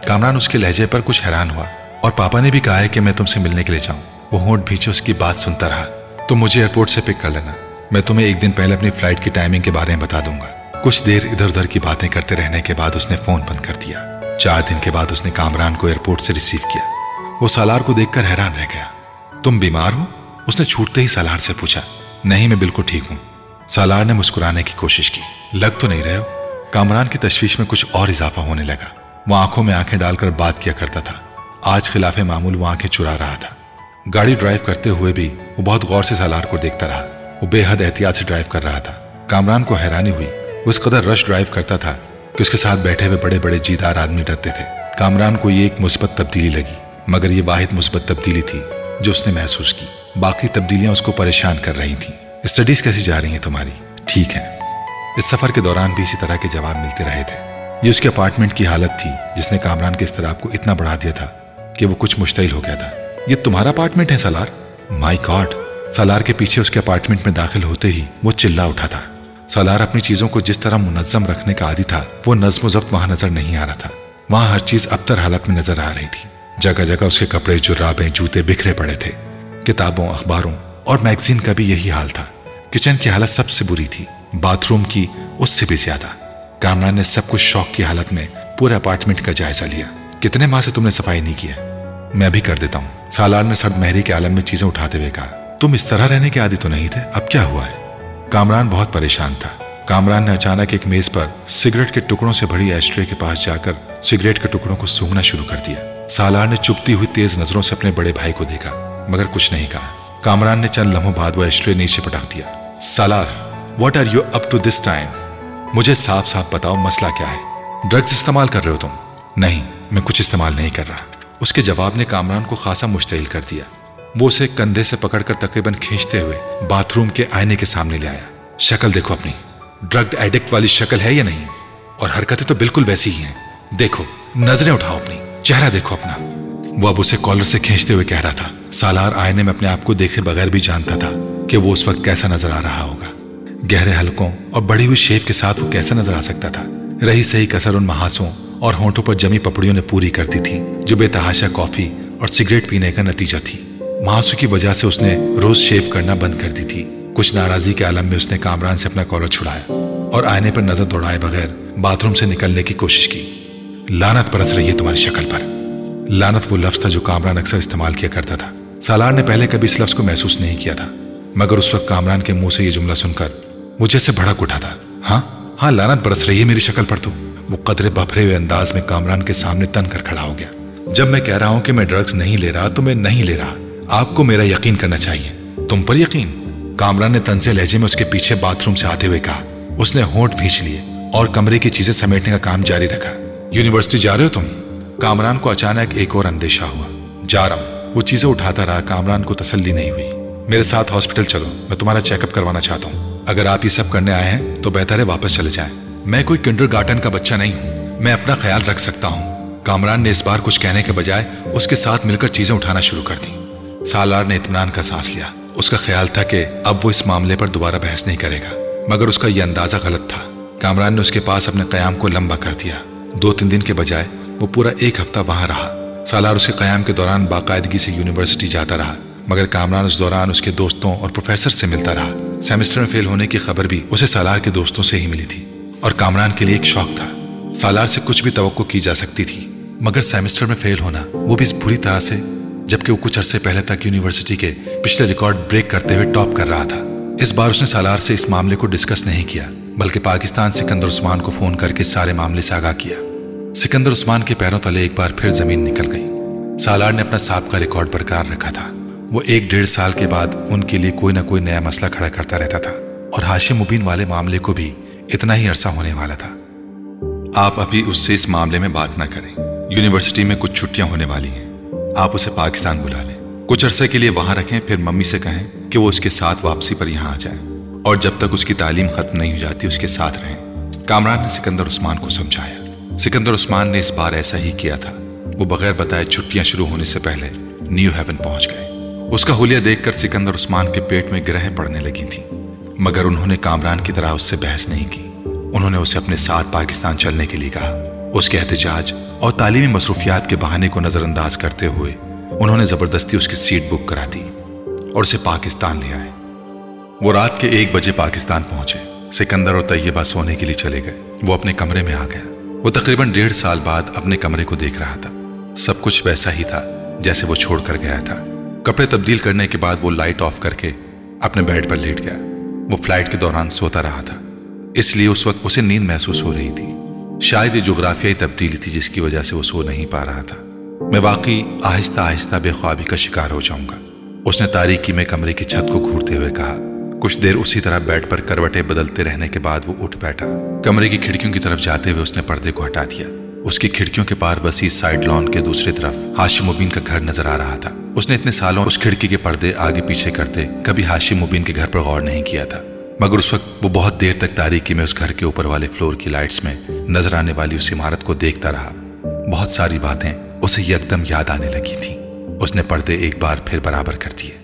Speaker 1: کامران اس کے لہجے پر کچھ حیران ہوا. اور پاپا نے بھی کہا ہے کہ میں تم سے ملنے کے لیے جاؤں. وہ ہونٹ بھینچے اس کی بات سنتا رہا. تم مجھے ایئرپورٹ سے پک کر لینا. میں تمہیں ایک دن پہلے اپنی فلائٹ کی ٹائمنگ کے بارے میں بتا دوں گا. کچھ دیر ادھر ادھر کی باتیں کرتے رہنے کے بعد اس نے فون بند کر دیا. چار دن کے بعد اس نے کامران کو ایئرپورٹ سے ریسیو کیا. وہ سالار کو دیکھ کر حیران رہ گیا. تم بیمار ہو؟ اس نے چھوٹتے ہی سالار سے پوچھا. نہیں، میں بالکل ٹھیک ہوں. سالار نے مسکرانے کی کوشش کی. لگ تو نہیں رہے ہو؟ کامران کی تشویش میں کچھ اور اضافہ ہونے لگا. وہ آنکھوں میں آنکھیں ڈال کر بات کیا کرتا تھا. آج خلاف معمول وہ آنکھیں چرا رہا تھا. گاڑی ڈرائیو کرتے ہوئے بھی وہ بہت غور سے سالار کو دیکھتا رہا. وہ بے حد احتیاط سے ڈرائیو کر رہا تھا. کامران کو حیرانی ہوئی. وہ اس قدر رش ڈرائیو کرتا تھا کہ اس کے ساتھ بیٹھے ہوئے بڑے بڑے جیدار آدمی ڈرتے تھے. کامران کو یہ ایک مثبت تبدیلی لگی، مگر یہ واحد مثبت تبدیلی تھی جو اس نے محسوس کی. باقی تبدیلیاں اس کو پریشان کر رہی تھیں. اسٹڈیز کیسی جا رہی ہیں تمہاری؟ ٹھیک ہے. اس سفر کے دوران بھی اسی طرح کے جواب ملتے رہے تھے. یہ اس کے اپارٹمنٹ کی حالت تھی جس نے کامران کے اضطراب کو اتنا بڑھا دیا تھا کہ وہ کچھ مشتعل ہو گیا تھا. یہ تمہارا اپارٹمنٹ ہے سالار؟ مائی گاڈ! سالار کے پیچھے اس کے اپارٹمنٹ میں داخل ہوتے ہی وہ چلا اٹھا تھا. سالار اپنی چیزوں کو جس طرح منظم رکھنے کا عادی تھا وہ نظم و ضبط وہاں نظر نہیں آ رہا تھا. وہاں ہر چیز ابتر حالت میں نظر آ رہی تھی. جگہ جگہ اس کے کپڑے، جرابیں، جوتے بکھرے پڑے تھے. کتابوں، اخباروں اور میگزین کا بھی یہی حال تھا. کچن کی حالت سب سے بری تھی، باتھ روم کی اس سے بھی زیادہ. کامران نے سب کچھ شوق کی حالت میں پورے اپارٹمنٹ کا جائزہ لیا. کتنے ماہ سے تم نے صفائی نہیں کی ہے؟ میں بھی کر دیتا ہوں. سالار نے سرد مہری کے عالم میں چیزیں اٹھاتے ہوئے کہا. تم اس طرح رہنے کے عادی تو نہیں تھے، اب کیا ہوا ہے؟ کامران بہت پریشان تھا. کامران نے اچانک ایک میز پر سگریٹ کے ٹکڑوں سے بھری ایشٹرے کے پاس جا کر سگریٹ کے ٹکڑوں کو سونگھنا شروع کر دیا. سالار نے چپتی ہوئی تیز نظروں سے اپنے بڑے بھائی کو دیکھا مگر کچھ نہیں کہا. کامران نے چند لمحوں بعد وہ ایشٹرے نیچے پٹک دیا. Salar, what are you up to this time? مجھے صاف صاف بتاؤ مسئلہ کیا ہے؟ ڈرگز استعمال کر رہے ہو تم؟ نہیں، میں کچھ استعمال نہیں کر رہا. اس کے جواب نے کامران کو خاصا مشتعل کر دیا. وہ اسے کندھے سے پکڑ کر تقریباً کھینچتے ہوئے باتھ روم کے آئینے کے سامنے لے آیا. شکل دیکھو اپنی، ڈرگ ایڈکٹ والی شکل ہے یا نہیں؟ اور حرکتیں تو بالکل ویسی ہی ہیں. دیکھو، نظریں اٹھاؤ اپنی، چہرہ دیکھو اپنا. وہ اب اسے کالر سے کھینچتے ہوئے کہہ رہا تھا. سالار آئینے میں اپنے آپ کو دیکھے بغیر بھی جانتا تھا کہ وہ اس وقت کیسا نظر آ رہا ہوگا. گہرے حلقوں اور بڑی ہوئی شیف کے ساتھ وہ کیسا نظر آ سکتا تھا؟ رہی صحیح کسر ان محاسوں اور ہونٹوں پر جمی پپڑیوں نے پوری کر دی تھی جو بے تحاشا کافی اور سگریٹ پینے کا نتیجہ تھی. محاسوں کی وجہ سے اس نے روز شیف کرنا بند کر دی تھی. کچھ ناراضی کے عالم میں اس نے کامران سے اپنا کالر چھڑایا اور آئینے پر نظر دوڑائے بغیر باتھ روم سے نکلنے کی کوشش کی. لعنت برس رہی ہے تمہاری شکل پر. لعنت وہ لفظ تھا جو کامران اکثر استعمال کیا کرتا تھا. سالار نے پہلے کبھی اس لفظ کو محسوس نہیں کیا تھا مگر اس وقت کامران کے منہ سے یہ جملہ سن کر وہ جیسے بھڑک اٹھا تھا. ہاں ہاں لعنت برس رہی ہے میری شکل پر. تو وہ قدرے بھرے ہوئے انداز میں کامران کے سامنے تن کر کھڑا ہو گیا. جب میں کہہ رہا ہوں کہ میں ڈرگز نہیں لے رہا تو میں نہیں لے رہا. آپ کو میرا یقین کرنا چاہیے. تم پر یقین؟ کامران نے طنزے لہجے میں اس کے پیچھے باتھ روم سے آتے ہوئے کہا. اس نے ہونٹ بھینچ لیے اور کمرے کی چیزیں سمیٹنے کا کام جاری رکھا. یونیورسٹی جا رہے ہو تم؟ کامران کو اچانک ایک اور اندیشہ ہوا. جا رہا ہوں. وہ چیزیں اٹھاتا رہا. کامران کو تسلی نہیں ہوئی. میرے ساتھ ہاسپٹل چلو، میں تمہارا چیک اپ کروانا چاہتا ہوں. اگر آپ یہ سب کرنے آئے ہیں تو بہتر ہے واپس چلے جائیں. میں کوئی کنڈر گارٹن کا بچہ نہیں ہوں، میں اپنا خیال رکھ سکتا ہوں. کامران نے اس بار کچھ کہنے کے بجائے اس کے ساتھ مل کر چیزیں اٹھانا شروع کر دیں. سالار نے اطمینان کا سانس لیا. اس کا خیال تھا کہ اب وہ اس معاملے پر دوبارہ بحث نہیں کرے گا مگر اس کا یہ اندازہ غلط تھا. کامران نے اس کے پاس اپنے قیام کو لمبا کر دیا. دو تین دن کے بجائے وہ پورا ایک ہفتہ وہاں رہا. سالار اس کے قیام کے دوران باقاعدگی سے یونیورسٹی جاتا رہا مگر کامران اس دوران اس کے دوستوں اور پروفیسر سے ملتا رہا. سیمسٹر میں فیل ہونے کی خبر بھی اسے سالار کے دوستوں سے ہی ملی تھی اور کامران کے لیے ایک شوق تھا. سالار سے کچھ بھی توقع کی جا سکتی تھی مگر سیمسٹر میں فیل ہونا، وہ بھی اس بری طرح سے جبکہ وہ کچھ عرصے پہلے تک یونیورسٹی کے پچھلے ریکارڈ بریک کرتے ہوئے ٹاپ کر رہا تھا. اس بار اس نے سالار سے اس معاملے کو ڈسکس نہیں کیا بلکہ پاکستان سکندر عثمان کو فون کر کے سارے معاملے سے آگاہ کیا. سکندر عثمان کے پیروں تلے ایک بار پھر زمین نکل گئی. سالار نے اپنا سابقہ ریکارڈ برقرار رکھا تھا. وہ ایک ڈیڑھ سال کے بعد ان کے لیے کوئی نہ کوئی نیا مسئلہ کھڑا کرتا رہتا تھا اور ہاشم مبین والے معاملے کو بھی اتنا ہی عرصہ ہونے والا تھا. آپ ابھی اس سے اس معاملے میں بات نہ کریں. یونیورسٹی میں کچھ چھٹیاں ہونے والی ہیں. آپ اسے پاکستان بلا لیں، کچھ عرصے کے لیے وہاں رکھیں، پھر ممی سے کہیں کہ وہ اس کے ساتھ واپسی پر یہاں آ جائیں اور جب تک اس کی تعلیم ختم نہیں ہو جاتی اس کے ساتھ رہیں. کامران نے سکندر عثمان کو سمجھایا. سکندر عثمان نے اس بار ایسا ہی کیا تھا. وہ بغیر بتائے چھٹیاں شروع ہونے سے پہلے نیو ہیون پہنچ گئے. اس کا حلیہ دیکھ کر سکندر عثمان کے پیٹ میں گرہیں پڑنے لگی تھیں مگر انہوں نے کامران کی طرح اس سے بحث نہیں کی. انہوں نے اسے اپنے ساتھ پاکستان چلنے کے لیے کہا. اس کے احتجاج اور تعلیمی مصروفیات کے بہانے کو نظر انداز کرتے ہوئے انہوں نے زبردستی اس کی سیٹ بک کرا دی اور اسے پاکستان لے آئے۔ وہ رات کے ایک بجے پاکستان پہنچے۔ سکندر اور طیبہ سونے کے لیے چلے گئے۔ وہ اپنے کمرے میں آ گیا۔ وہ تقریباً ڈیڑھ سال بعد اپنے کمرے کو دیکھ رہا تھا۔ سب کچھ ویسا ہی تھا جیسے وہ چھوڑ کر گیا تھا۔ کپڑے تبدیل کرنے کے بعد وہ لائٹ آف کر کے اپنے بیڈ پر لیٹ گیا۔ وہ فلائٹ کے دوران سوتا رہا تھا، اس لیے اس وقت اسے نیند محسوس ہو رہی تھی۔ شاید یہ جغرافیائی تبدیلی تھی جس کی وجہ سے وہ سو نہیں پا رہا تھا۔ میں واقعی آہستہ آہستہ بے خوابی کا شکار ہو جاؤں گا، اس نے تاریکی میں کمرے کی چھت کو گھورتے ہوئے کہا۔ کچھ دیر اسی طرح بیڈ پر کروٹیں بدلتے رہنے کے بعد وہ اٹھ بیٹھا۔ کمرے کی کھڑکیوں کی طرف جاتے ہوئے اس نے پردے کو ہٹا دیا۔ اس کی کھڑکیوں کے پار وسیع سائیڈ لان کے دوسری طرف ہاشم مبین کا گھر نظر آ رہا تھا۔ اس نے اتنے سالوں اس کھڑکی کے پردے آگے پیچھے کرتے کبھی ہاشم مبین کے گھر پر غور نہیں کیا تھا، مگر اس وقت وہ بہت دیر تک تاریکی میں اس گھر کے اوپر والے فلور کی لائٹس میں نظر آنے والی اس عمارت کو دیکھتا رہا۔ بہت ساری باتیں اسے یکدم یاد آنے لگی تھیں۔ اس نے پردے ایک بار پھر برابر کر دیے۔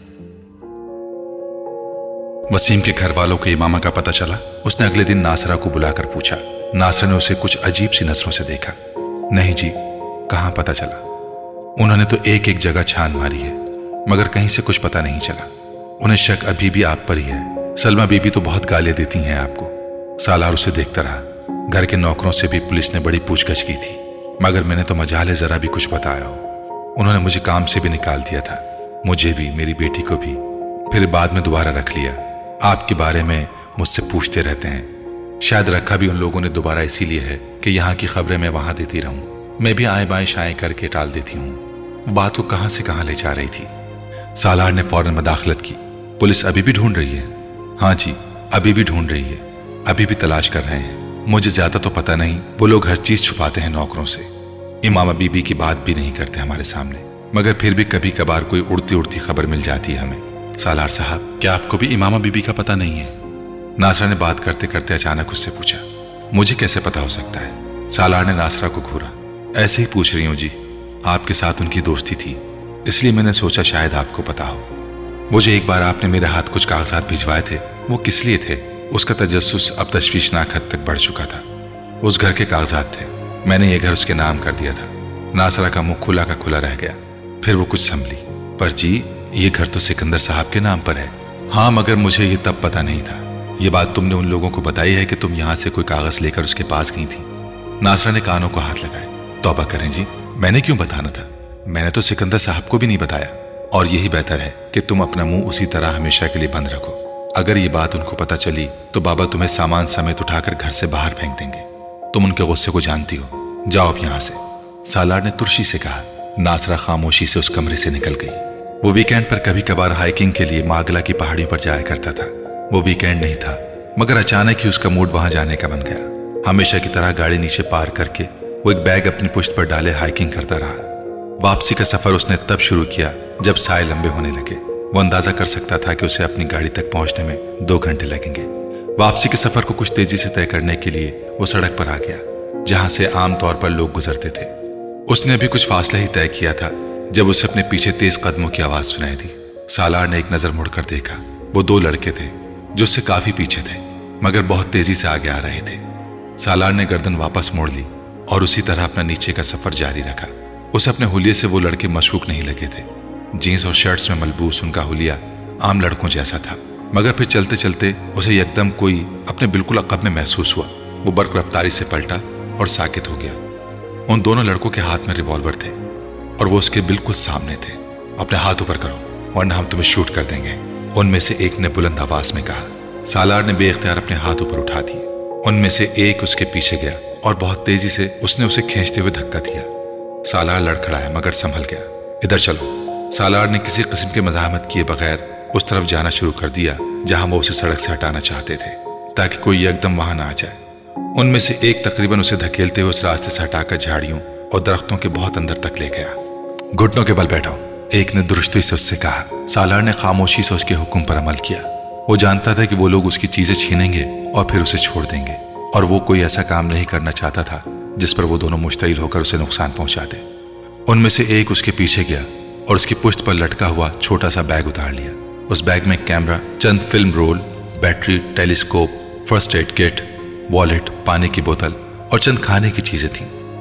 Speaker 1: وسیم کے گھر والوں کے امامہ کا پتہ چلا؟ اس نے اگلے دن ناصرہ کو بلا کر پوچھا۔ ناصرہ نے اسے کچھ عجیب سی نظروں سے دیکھا۔ نہیں جی، کہاں پتہ چلا؟ انہوں نے تو ایک ایک جگہ چھان ماری ہے مگر کہیں سے کچھ پتہ نہیں چلا۔ انہیں شک ابھی بھی آپ پر ہی ہے۔ سلمہ بی بی تو بہت گالیاں دیتی ہیں آپ کو۔ سالار اسے دیکھتا رہا۔ گھر کے نوکروں سے بھی پولیس نے بڑی پوچھ گچھ کی تھی مگر میں نے تو مجال ذرا بھی کچھ بتایا ہو۔ انہوں نے مجھے کام سے بھی نکال دیا تھا، مجھے بھی، میری بیٹی کو بھی، پھر بعد میں دوبارہ رکھ لیا۔ آپ کے بارے میں مجھ سے پوچھتے رہتے ہیں۔ شاید رکھا بھی ان لوگوں نے دوبارہ اسی لیے ہے کہ یہاں کی خبریں میں وہاں دیتی رہوں۔ میں بھی آئیں بائیں شائیں کر کے ٹال دیتی ہوں۔ بات کو کہاں سے کہاں لے جا رہی تھی۔ سالار نے فوراً مداخلت کی۔ پولیس ابھی بھی ڈھونڈ رہی ہے؟ ہاں جی، ابھی بھی ڈھونڈ رہی ہے، ابھی بھی تلاش کر رہے ہیں۔ مجھے زیادہ تو پتہ نہیں، وہ لوگ ہر چیز چھپاتے ہیں نوکروں سے۔ امامہ بی بی کی بات بھی نہیں کرتے ہمارے سامنے، مگر پھر بھی کبھی کبھار کوئی اڑتی اڑتی خبر مل جاتی ہے ہمیں۔ سالار صاحب، کیا آپ کو بھی امامہ بی بی کا پتہ نہیں ہے؟ ناصرہ نے بات کرتے کرتے اچانک اس سے پوچھا۔ مجھے کیسے پتہ ہو سکتا ہے؟ سالار نے ناصرہ کو گھورا۔ ایسے ہی پوچھ رہی ہوں جی، آپ کے ساتھ ان کی دوستی تھی اس لیے میں نے سوچا شاید آپ کو پتہ ہو۔ مجھے ایک بار آپ نے میرے ہاتھ کچھ کاغذات بھجوائے تھے، وہ کس لیے تھے؟ اس کا تجسس اب تشویشناک حد تک بڑھ چکا تھا۔ اس گھر کے کاغذات تھے، میں نے یہ گھر اس کے نام کر دیا تھا۔ ناصرہ کا منہ کھلا کا کھلا رہ گیا، پھر وہ کچھ سنبھلی۔ پر جی، یہ گھر تو سکندر صاحب کے نام پر ہے۔ ہاں، مگر مجھے یہ تب پتہ نہیں تھا۔ یہ بات تم نے ان لوگوں کو بتائی ہے کہ تم یہاں سے کوئی کاغذ لے کر اس کے پاس گئی تھی؟ ناصرہ نے کانوں کو ہاتھ لگائے۔ توبہ کریں جی، میں نے کیوں بتانا تھا؟ میں نے تو سکندر صاحب کو بھی نہیں بتایا، اور یہی بہتر ہے کہ تم اپنا منہ اسی طرح ہمیشہ کے لیے بند رکھو۔ اگر یہ بات ان کو پتہ چلی تو بابا تمہیں سامان سمیت اٹھا کر گھر سے باہر پھینک دیں گے۔ تم ان کے غصے کو جانتی ہو، جاؤ اب یہاں سے۔ سالار نے ترشی سے کہا۔ ناصرہ خاموشی سے اس کمرے سے نکل گئی۔ وہ ویکینڈ پر کبھی کبھار ہائیکنگ کے لیے ماگلا کی پہاڑیوں پر جایا کرتا تھا۔ وہ ویکینڈ نہیں تھا مگر اچانک ہی اس کا موڈ وہاں جانے کا بن گیا۔ ہمیشہ کی طرح گاڑی نیچے پار کر کے وہ ایک بیگ اپنی پشت پر ڈالے ہائیکنگ کرتا رہا۔ واپسی کا سفر اس نے تب شروع کیا جب سائے لمبے ہونے لگے۔ وہ اندازہ کر سکتا تھا کہ اسے اپنی گاڑی تک پہنچنے میں دو گھنٹے لگیں گے۔ واپسی کے سفر کو کچھ تیزی سے طے کرنے کے لیے وہ سڑک پر آ گیا جہاں سے عام طور پر لوگ گزرتے تھے۔ اس نے ابھی کچھ فاصلہ ہی طے کیا تھا جب اسے اپنے پیچھے تیز قدموں کی آواز سنائی دی۔ سالار نے ایک نظر مڑ کر دیکھا۔ وہ دو لڑکے تھے جو اس سے کافی پیچھے تھے مگر بہت تیزی سے آگے آ رہے تھے۔ سالار نے گردن واپس موڑ لی اور اسی طرح اپنا نیچے کا سفر جاری رکھا۔ اسے اپنے حلیے سے وہ لڑکے مشکوک نہیں لگے تھے۔ جینس اور شرٹس میں ملبوس ان کا حلیہ عام لڑکوں جیسا تھا، مگر پھر چلتے چلتے اسے یکدم کوئی اپنے بالکل عقب میں محسوس ہوا۔ وہ برق رفتاری سے پلٹا اور ساکت ہو گیا۔ ان دونوں لڑکوں کے ہاتھ میں ریوالور تھے اور وہ اس کے بالکل سامنے تھے۔ اپنے ہاتھ اوپر کرو ورنہ ہم تمہیں شوٹ کر دیں گے، ان میں سے ایک نے بلند آواز میں کہا۔ سالار نے بے اختیار اپنے ہاتھ اوپر اٹھا دیے۔ ان میں سے ایک اس کے پیچھے گیا اور بہت تیزی سے اس نے اسے کھینچتے ہوئے دھکا دیا۔ سالار لڑکھڑایا مگر سنبھل گیا۔ ادھر چلو۔ سالار نے کسی قسم کے مزاحمت کیے بغیر اس طرف جانا شروع کر دیا جہاں وہ اسے سڑک سے ہٹانا چاہتے تھے تاکہ کوئی یکدم وہاں نہ آ جائے۔ ان میں سے ایک تقریباً اسے دھکیلتے ہوئے اس راستے سے ہٹا کر جھاڑیوں اور درختوں کے بہت اندر تک لے گیا۔ گھٹنوں کے بل بیٹھو، ایک نے درستی سے اس سے کہا۔ سالار نے خاموشی سے اس کے حکم پر عمل کیا۔ وہ جانتا تھا کہ وہ لوگ اس کی چیزیں چھینیں گے اور پھر اسے چھوڑ دیں گے، اور وہ کوئی ایسا کام نہیں کرنا چاہتا تھا جس پر وہ دونوں مشتعل ہو کر اسے نقصان پہنچا دے۔ ان میں سے ایک اس کے پیچھے گیا اور اس کی پشت پر لٹکا ہوا چھوٹا سا بیگ اتار لیا۔ اس بیگ میں کیمرہ، چند film roll, battery, telescope, first aid kit, wallet, پانی کی بوتل اور چند کھانے کی چیزیں تھیں۔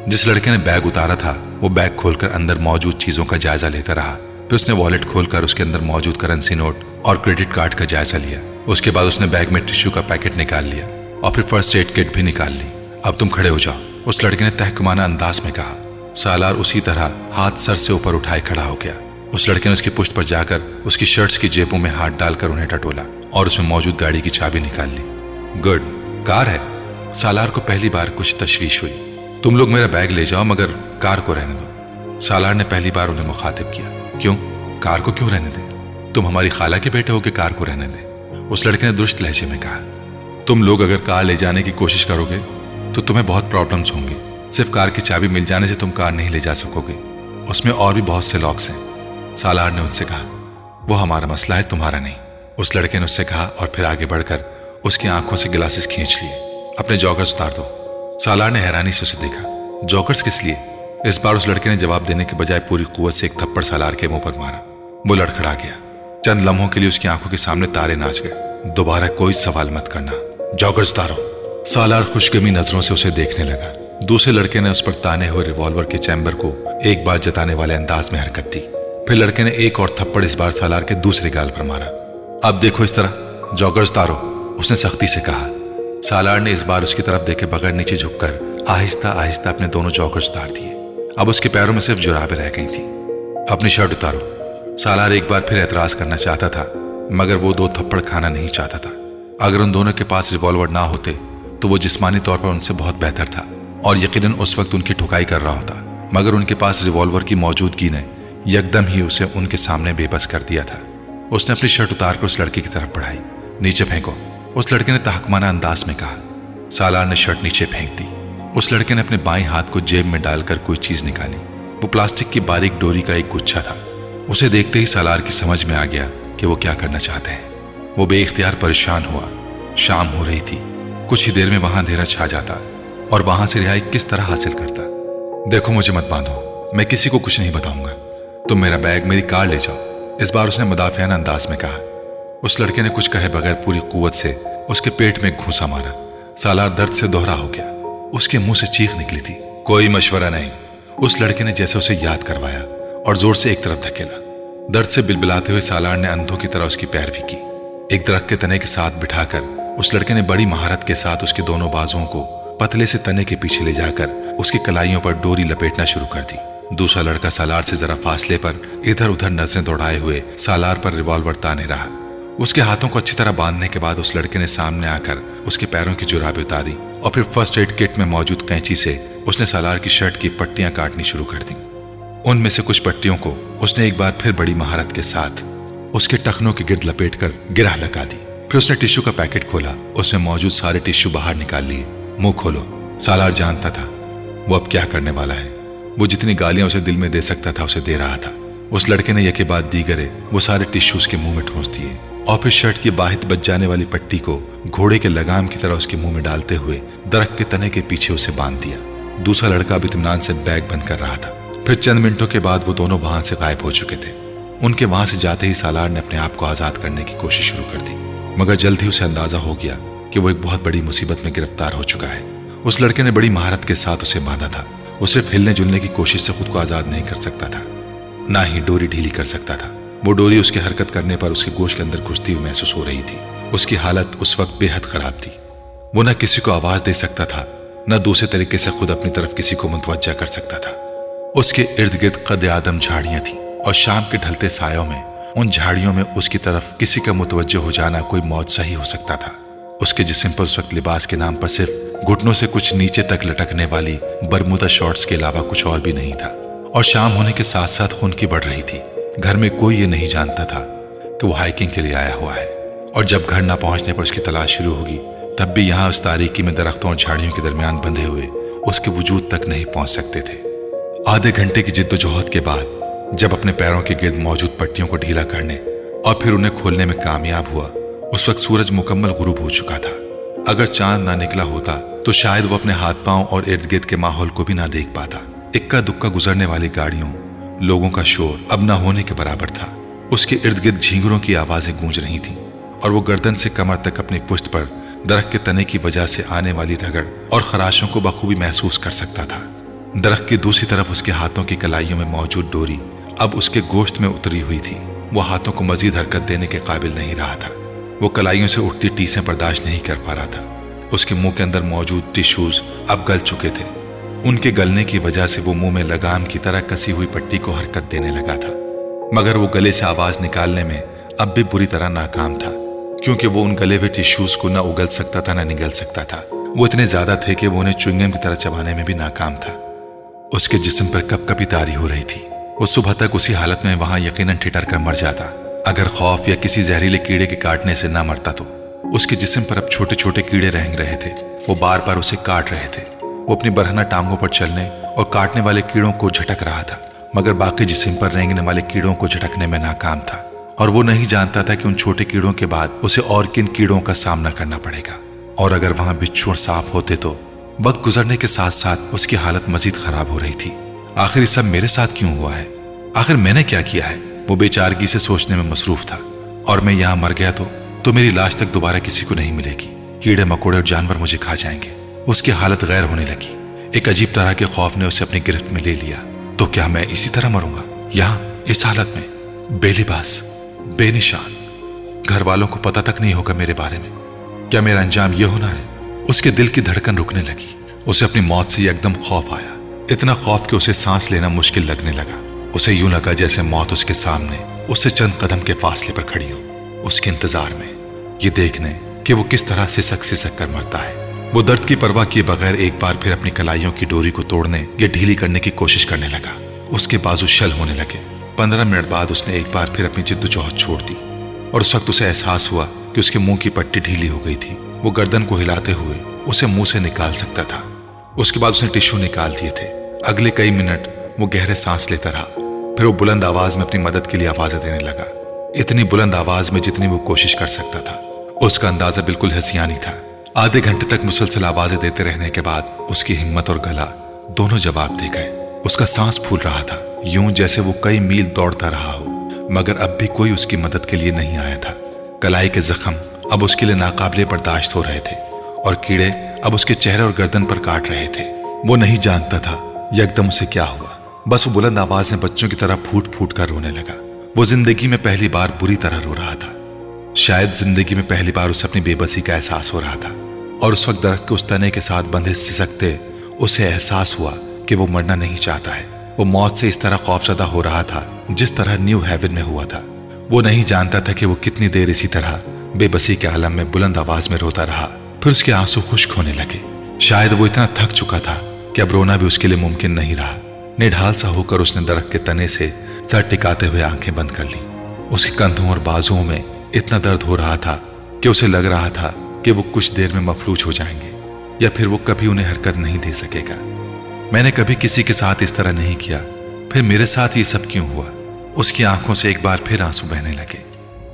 Speaker 1: जिस लड़के ने बैग उतारा था वो बैग खोलकर अंदर मौजूद चीजों का जायजा लेता रहा। फिर उसने वॉलेट खोलकर उसके अंदर मौजूद करेंसी नोट और क्रेडिट कार्ड का जायजा लिया। उसके बाद उसने बैग में टिश्यू का पैकेट निकाल लिया और फिर फर्स्ट एड किट भी निकाल ली। अब तुम खड़े हो जाओ, उस लड़के ने तहकुमाना अंदाज में कहा। सालार उसी तरह हाथ सर से ऊपर उठाए खड़ा हो गया। उस लड़के ने उसकी पुश्त पर जाकर उसकी शर्ट्स की जेबों में हाथ डालकर उन्हें टटोला और उसमें मौजूद गाड़ी की चाबी निकाल ली। गुड, कार है। सालार को पहली बार कुछ तशवीश हुई। तुम लोग मेरा बैग ले जाओ मगर कार को रहने दो। सालार ने पहली बार उन्हें मुखातिब किया। क्यों? कार को क्यों रहने दें? तुम हमारी खाला के बेटे हो कि कार को रहने दें? उस लड़के ने दुरुस्त लहजे में कहा। तुम लोग अगर कार ले जाने की कोशिश करोगे तो तुम्हें बहुत प्रॉब्लम्स होंगी। सिर्फ कार की चाबी मिल जाने से तुम कार नहीं ले जा सकोगे, उसमें और भी बहुत से लॉक्स हैं। सालार ने उनसे कहा। वो हमारा मसला है, तुम्हारा नहीं, उस लड़के ने उससे कहा और फिर आगे बढ़कर उसकी आंखों से गिलासेस खींच लिए। अपने जॉगर्स उतार दो। सालार ने हैरानी से उसे देखा। जॉगर्स किस लिए? इस बार उस लड़के ने जवाब देने के बजाय पूरी कुव्वत से एक थप्पड़ सालार के मुंह पर मारा। वो लड़खड़ा गया। चंद लम्हों के लिए उसकी आंखों के सामने तारे नाच गए। दोबारा कोई सवाल मत करना, जॉगर्स उतारो। सालार खुशगमी नजरों से उसे देखने लगा। दूसरे लड़के ने उस पर ताने हुए रिवॉल्वर के चैम्बर को एक बार जताने वाले अंदाज में हरकत दी। फिर लड़के ने एक और थप्पड़ इस बार सालार के दूसरे गाल पर मारा। अब देखो इस तरह, जॉगर्स उतारो, उसने सख्ती से कहा। सालार ने इस बार उसकी तरफ देखे बगैर नीचे झुककर आहिस्ता आहिस्ता अपने दोनों जॉगर्स उतार दिए। अब उसके पैरों में सिर्फ जुराबें रह गई थी। अपनी शर्ट उतारो। सालार एक बार फिर एतराज करना चाहता था मगर वो दो थप्पड़ खाना नहीं चाहता था। अगर उन दोनों के पास रिवॉल्वर ना होते तो वो जिस्मानी तौर पर उनसे बहुत बेहतर था और यकीनन उस वक्त उनकी ठुकाई कर रहा होता, मगर उनके पास रिवॉल्वर की मौजूदगी ने यकदम ही उसे उनके सामने बेबस कर दिया था। उसने अपनी शर्ट उतारकर उस लड़के की तरफ बढ़ाई। नीचे फेंको, उस लड़के ने तहकुमाना अंदाज में कहा। सालार ने शर्ट नीचे फेंक दी। उस लड़के ने अपने बाएं हाथ को जेब में डालकर कोई चीज निकाली। वो प्लास्टिक की बारीक डोरी का एक गुच्छा था। उसे देखते ही सालार की समझ में आ गया कि वो क्या करना चाहते हैं। वो बेइख्तियार परेशान हुआ। शाम हो रही थी। कुछ ही देर में वहां अंधेरा छा जाता और वहां से रिहाई किस तरह हासिल करता। देखो, मुझे मत बांधो, मैं किसी को कुछ नहीं बताऊंगा। तुम मेरा बैग, मेरी कार ले जाओ, इस बार उसने मदाफियाना अंदाज में कहा। उस लड़के ने कुछ कहे बगैर पूरी कुव्वत से उसके पेट में घूंसा मारा। सालार दर्द से दोहरा हो गया। उसके मुंह से चीख निकली थी। कोई मशवरा नहीं, उस लड़के ने जैसे उसे याद करवाया और जोर से एक तरफ धकेला। दर्द से बिलबिलाते हुए सालार ने अंधों की तरह उसकी पैरवी की। एक दरख्त के तने के साथ बिठाकर उस लड़के ने बड़ी महारत के साथ उसके दोनों बाजुओं को पतले से तने के पीछे ले जाकर उसकी कलाइयों पर डोरी लपेटना शुरू कर दी। दूसरा लड़का सालार से जरा फासले पर इधर उधर नजरें दौड़ाए हुए सालार पर रिवॉल्वर ताने रहा। उसके हाथों को अच्छी तरह बांधने के बाद उस लड़के ने सामने आकर उसके पैरों की जुराबें उतारी और फिर फर्स्ट एड किट में मौजूद कैंची से उसने सालार की शर्ट की पट्टियां काटनी शुरू कर दी। उनमें से कुछ पट्टियों को उसने एक बार फिर बड़ी महारत के साथ उसके टखनों के गिर्द लपेटकर गिरह लगा दी। फिर उसने टिश्यू का पैकेट खोला। उसमें मौजूद सारे टिश्यू बाहर निकाल लिए। मुंह खोलो। सालार जानता था वो अब क्या करने वाला है। वो जितनी गालियां उसे दिल में दे सकता था उसे दे रहा था। उस लड़के ने यके बाद दीगरे वो सारे टिश्यूज के मुंह में ठूंस दिए और फिर शर्ट की बाहित बच जाने वाली पट्टी को घोड़े के लगाम की तरह उसके मुंह में डालते हुए दरख्त के तने के पीछे उसे बांध दिया। दूसरा लड़का अब इत्मीनान से बैग बंद कर रहा था। फिर चंद मिनटों के बाद वो दोनों वहां से गायब हो चुके थे। उनके वहां से जाते ही सालार ने अपने आप को आजाद करने की कोशिश शुरू कर दी, मगर जल्द ही उसे अंदाजा हो गया कि वो एक बहुत बड़ी मुसीबत में गिरफ्तार हो चुका है। उस लड़के ने बड़ी महारत के साथ उसे बांधा था। वो सिर्फ हिलने जुलने की कोशिश से खुद को आजाद नहीं कर सकता था, ना ही डोरी ढीली कर सकता था। वो डोरी उसकी हरकत करने पर उसके गोश्त के अंदर घुसती हुई महसूस हो रही थी। उसकी हालत उस वक्त बेहद खराब थी। वो न किसी को आवाज दे सकता था, न दूसरे तरीके से खुद अपनी तरफ किसी को मुतवज्जा कर सकता था। उसके इर्द गिर्द कद आदम झाड़ियां थी और शाम के ढलते सायों में उन झाड़ियों में उसकी तरफ किसी का मुतवज्जो हो जाना कोई मौत सही हो सकता था। उसके जिस्म पर उस वक्त लिबास के नाम पर सिर्फ घुटनों से कुछ नीचे तक लटकने वाली बरमूदा शॉर्ट्स के अलावा कुछ और भी नहीं था। और शाम होने के साथ साथ खून की बढ़ रही थी। घर में कोई ये नहीं जानता था कि वो हाइकिंग के लिए आया हुआ है, और जब घर ना पहुंचने पर उसकी तलाश शुरू होगी तब भी यहाँ उस तारीकी में दरख्तों और झाड़ियों के दरमियान बंधे हुए उसके वजूद तक नहीं पहुंच सकते थे। आधे घंटे की जिद्दोजहद के बाद जब अपने पैरों के गिर्द मौजूद पट्टियों को ढीला करने और फिर उन्हें खोलने में कामयाब हुआ, उस वक्त सूरज मुकम्मल गुरूब हो चुका था। अगर चांद ना निकला होता तो शायद वो अपने हाथ पांव और इर्द गिर्द के माहौल को भी ना देख पाता। इक्का दुक्का गुजरने वाली गाड़ियों, लोगों का शोर अब ना होने के बराबर था। उसके इर्द गिर्द झींगुरों की आवाजें गूंज रही थीं और वो गर्दन से कमर तक अपनी पुश्त पर दरख्त के तने की वजह से आने वाली रगड़ और खराशों को बखूबी महसूस कर सकता था। درخت کی دوسری طرف اس کے ہاتھوں کی کلائیوں میں موجود ڈوری اب اس کے گوشت میں اتری ہوئی تھی۔ وہ ہاتھوں کو مزید حرکت دینے کے قابل نہیں رہا تھا۔ وہ کلائیوں سے اٹھتی ٹیسیں برداشت نہیں کر پا رہا تھا۔ اس کے منہ کے اندر موجود ٹیشوز اب گل چکے تھے۔ ان کے گلنے کی وجہ سے وہ منہ میں لگام کی طرح کسی ہوئی پٹی کو حرکت دینے لگا تھا، مگر وہ گلے سے آواز نکالنے میں اب بھی بری طرح ناکام تھا، کیونکہ وہ ان گلے ہوئے ٹیشوز کو نہ اگل سکتا تھا نہ نگل سکتا تھا۔ وہ اتنے زیادہ تھے کہ وہ انہیں چوئنگم کی طرح چبانے میں بھی ناکام تھا۔ اس کے جسم پر کپ کپی طاری ہو رہی تھی۔ وہ صبح تک اسی حالت میں وہاں یقیناً ٹھٹر کر مر جاتا اگر خوف یا کسی زہریلے کیڑے کے کاٹنے سے نہ مرتا تو۔ اس کے جسم پر اب چھوٹے چھوٹے کیڑے رینگ رہے تھے۔ وہ بار بار اسے کاٹ رہے تھے۔ وہ اپنی برہنہ ٹانگوں پر چلنے اور کاٹنے والے کیڑوں کو جھٹک رہا تھا، مگر باقی جسم پر رینگنے والے کیڑوں کو جھٹکنے میں ناکام تھا، اور وہ نہیں جانتا تھا کہ ان چھوٹے کیڑوں کے بعد اسے اور کن کیڑوں کا سامنا کرنا پڑے گا، اور اگر وہاں بچھو اور سانپ ہوتے تو۔ وقت گزرنے کے ساتھ ساتھ اس کی حالت مزید خراب ہو رہی تھی۔ آخر یہ سب میرے ساتھ کیوں ہوا ہے؟ آخر میں نے کیا کیا ہے؟ وہ بے چارگی سے سوچنے میں مصروف تھا۔ اور میں یہاں مر گیا تو تو میری لاش تک دوبارہ کسی کو نہیں ملے گی۔ کیڑے مکوڑے اور جانور مجھے کھا جائیں گے۔ اس کی حالت غیر ہونے لگی۔ ایک عجیب طرح کے خوف نے اسے اپنی گرفت میں لے لیا۔ تو کیا میں اسی طرح مروں گا یہاں اس حالت میں، بے لباس، بے نشان؟ گھر والوں کو پتہ تک نہیں ہوگا میرے بارے میں؟ کیا میرا انجام یہ ہونا ہے؟ اس کے دل کی دھڑکن رکنے لگی۔ اسے اپنی موت سے ایک دم خوف آیا، اتنا خوف کہ اسے سانس لینا مشکل لگنے لگا۔ اسے یوں لگا جیسے موت اس کے سامنے اس سے چند قدم کے فاصلے پر کھڑی ہو، اس کے انتظار میں، یہ دیکھنے کہ وہ کس طرح سسک سسک کر مرتا ہے۔ وہ درد کی پرواہ کیے بغیر ایک بار پھر اپنی کلائیوں کی ڈوری کو توڑنے یا ڈھیلی کرنے کی کوشش کرنے لگا۔ اس کے بازو شل ہونے لگے۔ پندرہ منٹ بعد اس نے ایک بار پھر اپنی جدوجہد چھوڑ دی، اور اس وقت اسے احساس ہوا کہ اس کے منہ کی پٹی ڈھیلی ہو گئی تھی۔ وہ گردن کو ہلاتے ہوئے اسے منہ سے نکال سکتا تھا۔ اس کے بعد اس نے ٹشو نکال دیے تھے۔ اگلے کئی منٹ وہ گہرے سانس لیتا رہا، پھر وہ بلند آواز میں اپنی مدد کے لیے آوازیں دینے لگا، اتنی بلند آواز میں جتنی وہ کوشش کر سکتا تھا۔ اس کا اندازہ بالکل ہسیانی تھا۔ آدھے گھنٹے تک مسلسل آوازیں دیتے رہنے کے بعد اس کی ہمت اور گلا دونوں جواب دے گئے۔ اس کا سانس پھول رہا تھا، یوں جیسے وہ کئی میل دوڑتا رہا ہو، مگر اب بھی کوئی اس کی مدد کے لیے نہیں آیا تھا۔ کلائی کے زخم اب اس کے لیے ناقابل برداشت ہو رہے تھے، اور کیڑے اب اس کے چہرے اور گردن پر کاٹ رہے تھے۔ وہ نہیں جانتا تھا یکدم اسے کیا ہوا، بس وہ بلند آواز میں بچوں کی طرح پھوٹ پھوٹ کر رونے لگا۔ وہ زندگی میں پہلی بار بری طرح رو رہا تھا۔ شاید زندگی میں پہلی بار اسے اپنی بے بسی کا احساس ہو رہا تھا، اور اس وقت درخت کے اس تنے کے ساتھ بندھے سسکتے اسے احساس ہوا کہ وہ مرنا نہیں چاہتا ہے۔ وہ موت سے اس طرح خوفزدہ ہو رہا تھا جس طرح نیو ہیون میں ہوا تھا۔ وہ نہیں جانتا تھا کہ وہ کتنی دیر اسی طرح بے بسی کے عالم میں بلند آواز میں روتا رہا، پھر اس کے آنسو خشک ہونے لگے۔ شاید وہ اتنا تھک چکا تھا کہ اب رونا بھی اس کے لیے ممکن نہیں رہا۔ نڈھال سا ہو کر اس نے درخت کے تنے سے سر ٹکاتے ہوئے آنکھیں بند کر لیں۔ اس کے کندھوں اور بازوؤں میں اتنا درد ہو رہا تھا کہ اسے لگ رہا تھا کہ وہ کچھ دیر میں مفلوج ہو جائیں گے، یا پھر وہ کبھی انہیں حرکت نہیں دے سکے گا۔ میں نے کبھی کسی کے ساتھ اس طرح نہیں کیا، پھر میرے ساتھ یہ سب کیوں ہوا؟ اس کی آنکھوں سے ایک بار پھر آنسو بہنے لگے۔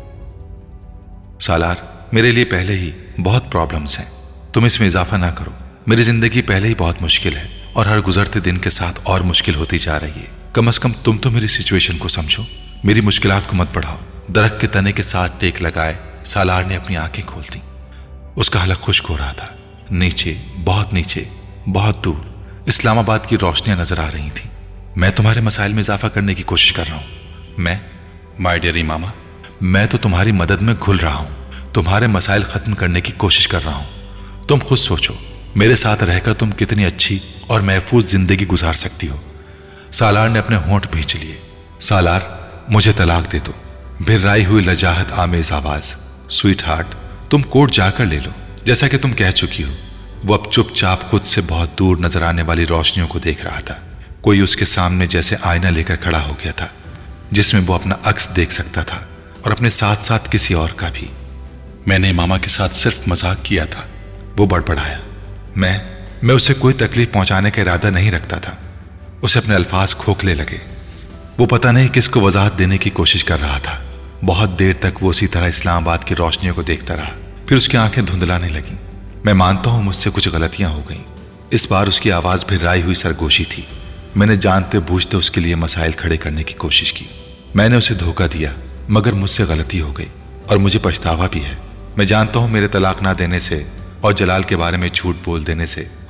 Speaker 1: سالار، میرے لیے پہلے ہی بہت پرابلمز ہیں، تم اس میں اضافہ نہ کرو۔ میری زندگی پہلے ہی بہت مشکل ہے، اور ہر گزرتے دن کے ساتھ اور مشکل ہوتی جا رہی ہے۔ کم از کم تم تو میری سچویشن کو سمجھو، میری مشکلات کو مت بڑھاؤ۔ درخت کے تنے کے ساتھ ٹیک لگائے سالار نے اپنی آنکھیں کھول دیں۔ اس کا حلق خشک ہو رہا تھا۔ نیچے، بہت نیچے، بہت دور اسلام آباد کی روشنیاں نظر آ رہی تھیں۔ میں تمہارے مسائل میں اضافہ کرنے کی کوشش کر رہا ہوں۔ میں مائی ڈیئر امامہ، میں تو تمہاری مدد میں گھل رہا ہوں، تمہارے مسائل ختم کرنے کی کوشش کر رہا ہوں۔ تم خود سوچو، میرے ساتھ رہ کر تم کتنی اچھی اور محفوظ زندگی گزار سکتی ہو۔ سالار نے اپنے ہونٹ بھینچ لیے۔ سالار، مجھے طلاق دے دو۔ بھرائی ہوئی لجاہت آمیز آواز۔ سویٹ ہارٹ، تم کورٹ جا کر لے لو، جیسا کہ تم کہہ چکی ہو۔ وہ اب چپ چاپ خود سے بہت دور نظر آنے والی روشنیوں کو دیکھ رہا تھا۔ کوئی اس کے سامنے جیسے آئینہ لے کر کھڑا ہو گیا تھا، جس میں وہ اپنا عکس دیکھ سکتا تھا، اور اپنے ساتھ ساتھ کسی اور کا بھی۔ میں نے امامہ کے ساتھ صرف مذاق کیا تھا، وہ بڑبڑایا۔ میں میں اسے کوئی تکلیف پہنچانے کا ارادہ نہیں رکھتا تھا۔ اسے اپنے الفاظ کھوکھلے لگے۔ وہ پتہ نہیں کس کو وضاحت دینے کی کوشش کر رہا تھا۔ بہت دیر تک وہ اسی طرح اسلام آباد کی روشنیوں کو دیکھتا رہا، پھر اس کی آنکھیں دھندلانے لگیں۔ میں مانتا ہوں مجھ سے کچھ غلطیاں ہو گئیں۔ اس بار اس کی آواز بھرائی ہوئی سرگوشی تھی۔ میں نے جانتے بوجھتے اس کے لیے مسائل کھڑے کرنے کی کوشش کی۔ میں نے اسے دھوکہ دیا، مگر مجھ سے غلطی ہو گئی، اور مجھے پچھتاوا بھی ہے۔ میں جانتا ہوں میرے طلاق نہ دینے سے اور جلال کے بارے میں جھوٹ بول دینے سے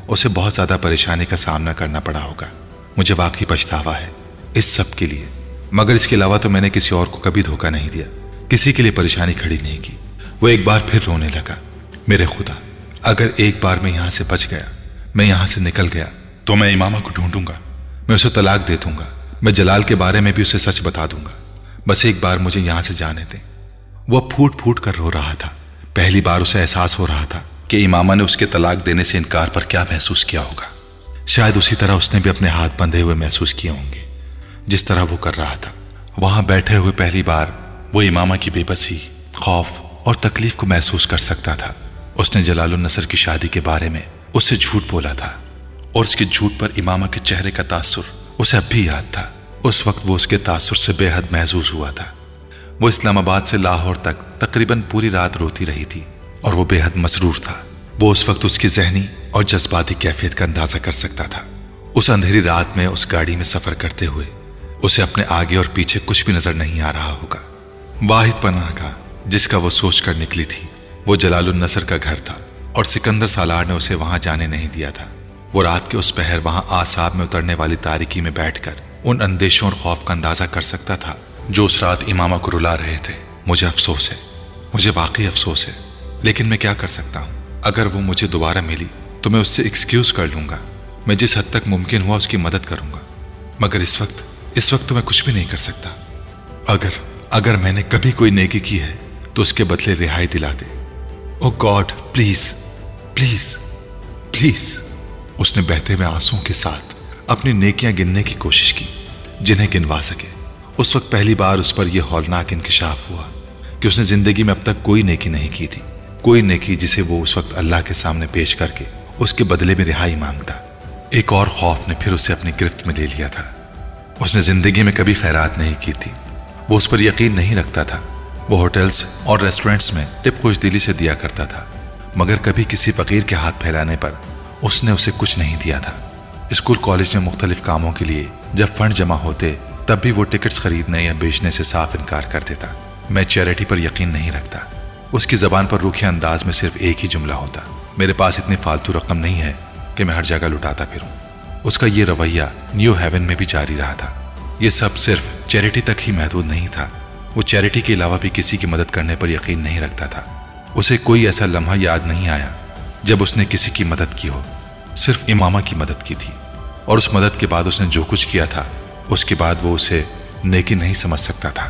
Speaker 1: اسے بہت زیادہ پریشانی کا سامنا کرنا پڑا ہوگا. مجھے واقعی پچھتاوا ہے اس سب کے لیے، مگر اس کے علاوہ تو میں نے کسی اور کو کبھی دھوکہ نہیں دیا، کسی کے لیے پریشانی کھڑی نہیں کی. وہ ایک بار پھر رونے لگا. میرے خدا، اگر ایک بار میں یہاں سے بچ گیا، میں یہاں سے نکل گیا، تو میں امامہ کو ڈھونڈوں گا، میں اسے طلاق دے دوں گا، میں جلال کے بارے میں بھی اسے سچ بتا دوں گا. بس ایک بار مجھے یہاں سے جانے دیں. وہ پھوٹ پھوٹ کر رو رہا تھا. پہلی بار اسے احساس ہو رہا تھا کہ امامہ نے اس کے طلاق دینے سے انکار پر کیا محسوس کیا ہوگا. شاید اسی طرح اس نے بھی اپنے ہاتھ بندھے ہوئے محسوس کیے ہوں گے جس طرح وہ کر رہا تھا. وہاں بیٹھے ہوئے پہلی بار وہ امامہ کی بے بسی، خوف اور تکلیف کو محسوس کر سکتا تھا. اس نے جلال النصر کی شادی کے بارے میں اس سے جھوٹ بولا تھا، اور اس کے جھوٹ پر امامہ کے چہرے کا تاثر اسے اب بھی یاد تھا. اس وقت وہ اس کے تاثر سے بے حد محظوظ ہوا تھا. وہ اسلام آباد سے لاہور تک تقریباً پوری رات روتی رہی تھی اور وہ بے حد مسرور تھا. وہ اس وقت اس کی ذہنی اور جذباتی کیفیت کا اندازہ کر سکتا تھا. اس اندھیری رات میں اس گاڑی میں سفر کرتے ہوئے اسے اپنے آگے اور پیچھے کچھ بھی نظر نہیں آ رہا ہوگا. واحد پناہ گاہ جس کا وہ سوچ کر نکلی تھی وہ جلال النصر کا گھر تھا، اور سکندر سالار نے اسے وہاں جانے نہیں دیا تھا. وہ رات کے اس پہر وہاں اعصاب میں اترنے والی تاریکی میں بیٹھ کر ان اندیشوں اور خوف کا اندازہ کر سکتا تھا جو اس رات امامہ کو رلا رہے تھے. مجھے افسوس ہے، مجھے واقعی افسوس ہے، لیکن میں کیا کر سکتا ہوں؟ اگر وہ مجھے دوبارہ ملی تو میں اس سے ایکسکیوز کر لوں گا. میں جس حد تک ممکن ہوا اس کی مدد کروں گا، مگر اس وقت اس وقت تو میں کچھ بھی نہیں کر سکتا. اگر اگر میں نے کبھی کوئی نیکی کی ہے تو اس کے بدلے رہائی دلا دے. Oh God, please please please. اس نے بہتے ہوئے آنسوؤں کے ساتھ اپنی نیکیاں گننے کی کوشش کی جنہیں گنوا سکے. اس وقت پہلی بار اس پر یہ ہولناک انکشاف ہوا کہ اس نے زندگی میں اب تک کوئی نیکی نہیں کی تھی، کوئی نیکی جسے وہ اس وقت اللہ کے سامنے پیش کر کے اس کے بدلے میں رہائی مانگتا. ایک اور خوف نے پھر اسے اپنی گرفت میں لے لیا تھا. اس نے زندگی میں کبھی خیرات نہیں کی تھی، وہ اس پر یقین نہیں رکھتا تھا. وہ ہوٹلز اور ریسٹورنٹس میں ٹپ خوش دلی سے دیا کرتا تھا، مگر کبھی کسی فقیر کے ہاتھ پھیلانے پر اس نے اسے کچھ نہیں دیا تھا. اسکول کالج میں مختلف کاموں کے لیے جب فنڈ جمع ہوتے تب بھی وہ ٹکٹس خریدنے یا بیچنے سے صاف انکار کر دیتا. میں چیریٹی پر یقین نہیں رکھتا. اس کی زبان پر روکھے انداز میں صرف ایک ہی جملہ ہوتا، میرے پاس اتنی فالتو رقم نہیں ہے کہ میں ہر جگہ لٹاتا پھروں. اس کا یہ رویہ نیو ہیون میں بھی جاری رہا تھا. یہ سب صرف چیریٹی تک ہی محدود نہیں تھا. وہ چیریٹی کے علاوہ بھی کسی کی مدد کرنے پر یقین نہیں رکھتا تھا. اسے کوئی ایسا لمحہ یاد نہیں آیا جب اس نے کسی کی مدد کی ہو. صرف امامہ کی مدد کی تھی، اور اس مدد کے بعد اس نے جو کچھ کیا تھا اس کے بعد وہ اسے نیکی نہیں سمجھ سکتا تھا.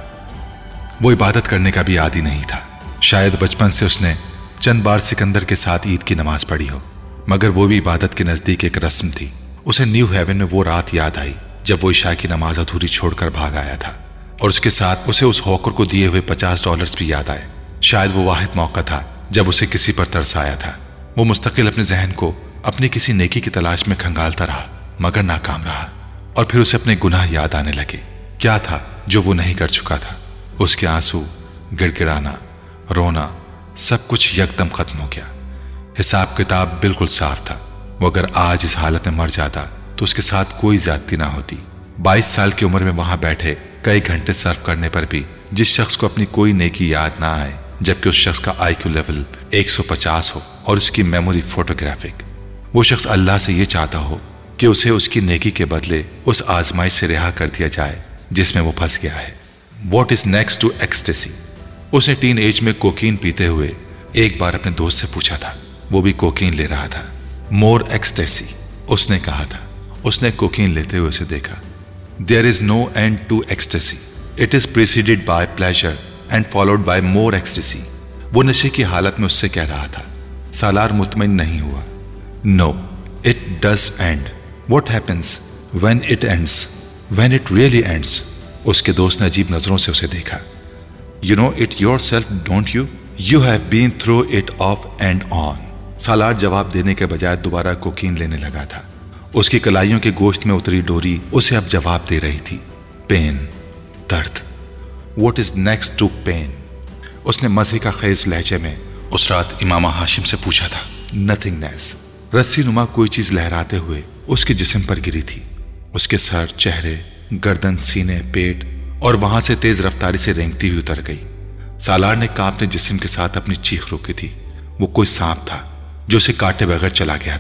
Speaker 1: وہ عبادت کرنے کا بھی عادی نہیں تھا. شاید بچپن سے اس نے چند بار سکندر کے ساتھ عید کی نماز پڑھی ہو، مگر وہ بھی عبادت کے نزدیک ایک رسم تھی. اسے نیو ہیون میں وہ رات یاد آئی جب وہ عشاء کی نماز ادھوری چھوڑ کر بھاگ آیا تھا، اور اس کے ساتھ اسے اس ہوکر کو دیے ہوئے پچاس ڈالرز بھی یاد آئے. شاید وہ واحد موقع تھا جب اسے کسی پر ترس آیا تھا. وہ مستقل اپنے ذہن کو اپنی کسی نیکی کی تلاش میں کھنگالتا رہا مگر ناکام رہا، اور پھر اسے اپنے گناہ یاد آنے لگے. کیا تھا جو وہ نہیں کر چکا تھا؟ اس کے آنسو، گڑ گڑانا، رونا، سب کچھ یکدم ختم ہو گیا. حساب کتاب بالکل صاف تھا. وہ اگر آج اس حالت میں مر جاتا تو اس کے ساتھ کوئی زیادتی نہ ہوتی. بائیس سال کی عمر میں وہاں بیٹھے کئی گھنٹے صرف کرنے پر بھی جس شخص کو اپنی کوئی نیکی یاد نہ آئے، جبکہ اس شخص کا آئی کیو لیول ایک سو پچاس ہو اور اس کی میموری فوٹوگرافک، وہ شخص اللہ سے یہ چاہتا ہو کہ اسے اس کی نیکی کے بدلے اس آزمائش سے رہا کر دیا جائے جس میں وہ پھنس گیا ہے. What is next to ecstasy? اس نے ٹین ایج میں کوکین پیتے ہوئے ایک بار اپنے دوست سے پوچھا تھا. وہ بھی کوکین لے رہا تھا. مور ایکسٹیسی، اس نے کہا تھا. اس نے کوکین لیتے ہوئے اسے دیکھا. There is no end to ecstasy. It is preceded by pleasure and followed by more ecstasy. وہ نشے کی حالت میں اس سے کہہ رہا تھا. سالار مطمئن نہیں ہوا. No, it does end. What happens when it ends? When it really ends? اس کے دوست نے عجیب نظروں سے اسے دیکھا. You know it yourself don't you? You have been through it off and on. Salar جواب دینے کے بجائے دوبارہ کوکین لینے لگا تھا. اس کی کلائیوں کے گوشت میں اتری ڈوری اسے اب جواب دے رہی تھی. پین، درد. What is next to pain? اس نے مزے کا خیز لہجے میں اس رات امامہ ہاشم سے پوچھا تھا. نتھنگنیس. رسی نما کوئی چیز لہراتے ہوئے اس کے جسم پر گری تھی. اس کے سر، چہرے، گردن، سینے، پیٹ اور وہاں سے تیز رفتاری سے رینگتی ہوئی اتر گئی. سالار نے کانپتے جسم کے ساتھ اپنی چیخ روکی تھی. وہ کوئی سانپ تھا جو اسے کاٹے بغیر چلا گیا تھا.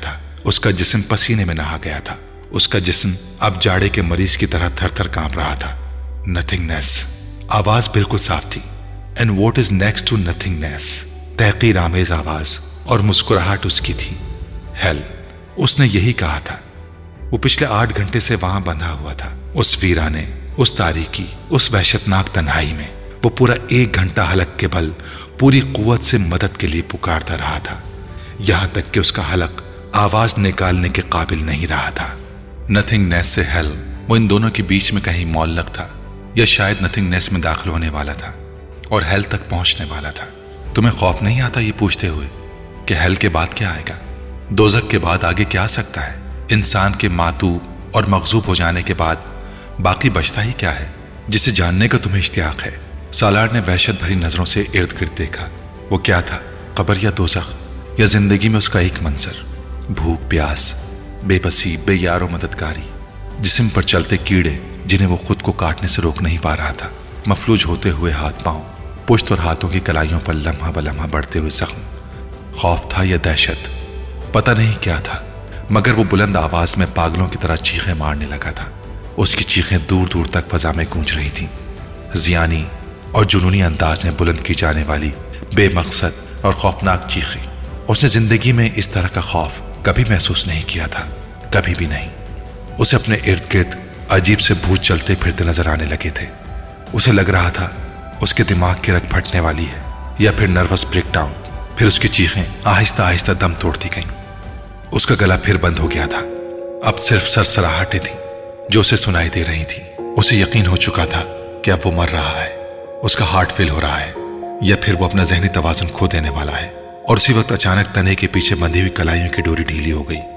Speaker 1: اس کا جسم پسینے میں نہا گیا تھا. اس کا جسم اب جاڑے کے مریض کی طرح تھر تھر کانپ رہا تھا. نتھنگنیس. آواز بالکل صاف تھی. And what is next to nothingness. تحقیر آمیز آواز اور مسکراہٹ اس کی تھی. ہیل. اس نے یہی کہا تھا. وہ پچھلے آٹھ گھنٹے سے وہاں بندھا ہوا تھا، اس ویرانے، اس تاریکی، اس وحشتناک تنہائی میں. وہ پورا ایک گھنٹہ حلق کے بل پوری قوت سے مدد کے لیے پکارتا رہا تھا، یہاں تک کہ اس کا حلق آواز نکالنے کے قابل نہیں رہا تھا. نتھنگنیس سے ہیل، وہ ان دونوں کے بیچ میں کہیں معلق تھا، یا شاید نتھنگنیس میں داخل ہونے والا تھا اور ہیل تک پہنچنے والا تھا. تمہیں خوف نہیں آتا یہ پوچھتے ہوئے کہ ہیل کے بعد کیا آئے گا؟ دوزخ کے بعد آگے کیا آ سکتا ہے؟ انسان کے معتوب اور مغضوب ہو جانے کے بعد باقی بچتا ہی کیا ہے جسے جاننے کا تمہیں اشتیاق ہے؟ سالار نے وحشت بھری نظروں سے ارد گرد دیکھا. وہ کیا تھا؟ قبر یا دوزخ، یا زندگی میں اس کا ایک منظر؟ بھوک، پیاس، بے بسی، بے یار و مددگاری، جسم پر چلتے کیڑے جنہیں وہ خود کو کاٹنے سے روک نہیں پا رہا تھا، مفلوج ہوتے ہوئے ہاتھ پاؤں، پشت اور ہاتھوں کی کلائیوں پر لمحہ بلمحہ بڑھتے ہوئے زخم. خوف تھا یا دہشت؟ پتہ نہیں کیا تھا، مگر وہ بلند آواز میں پاگلوں کی طرح چیخیں مارنے لگا تھا. اس کی چیخیں دور دور تک فضا میں گونج رہی تھیں. ضیانی اور جنونی انداز میں بلند کی جانے والی بے مقصد اور خوفناک چیخیں. اس نے زندگی میں اس طرح کا خوف کبھی محسوس نہیں کیا تھا، کبھی بھی نہیں. اسے اپنے ارد گرد عجیب سے بھوت چلتے پھرتے نظر آنے لگے تھے. اسے لگ رہا تھا اس کے دماغ کی رگ پھٹنے والی ہے، یا پھر نروس بریک ڈاؤن. پھر اس کی چیخیں آہستہ آہستہ دم توڑتی گئیں. اس کا گلا پھر بند ہو گیا تھا. اب صرف سرسراہٹیں تھیں جو اسے سنائی دے رہی تھیں. اسے یقین ہو چکا تھا کہ اب وہ مر رہا ہے، اس کا ہارٹ فیل ہو رہا ہے، یا پھر وہ اپنا ذہنی توازن کھو دینے والا ہے. اور اسی وقت اچانک تنے کے پیچھے بندھی ہوئی کلائیوں کی ڈوری ڈھیلی ہو گئی.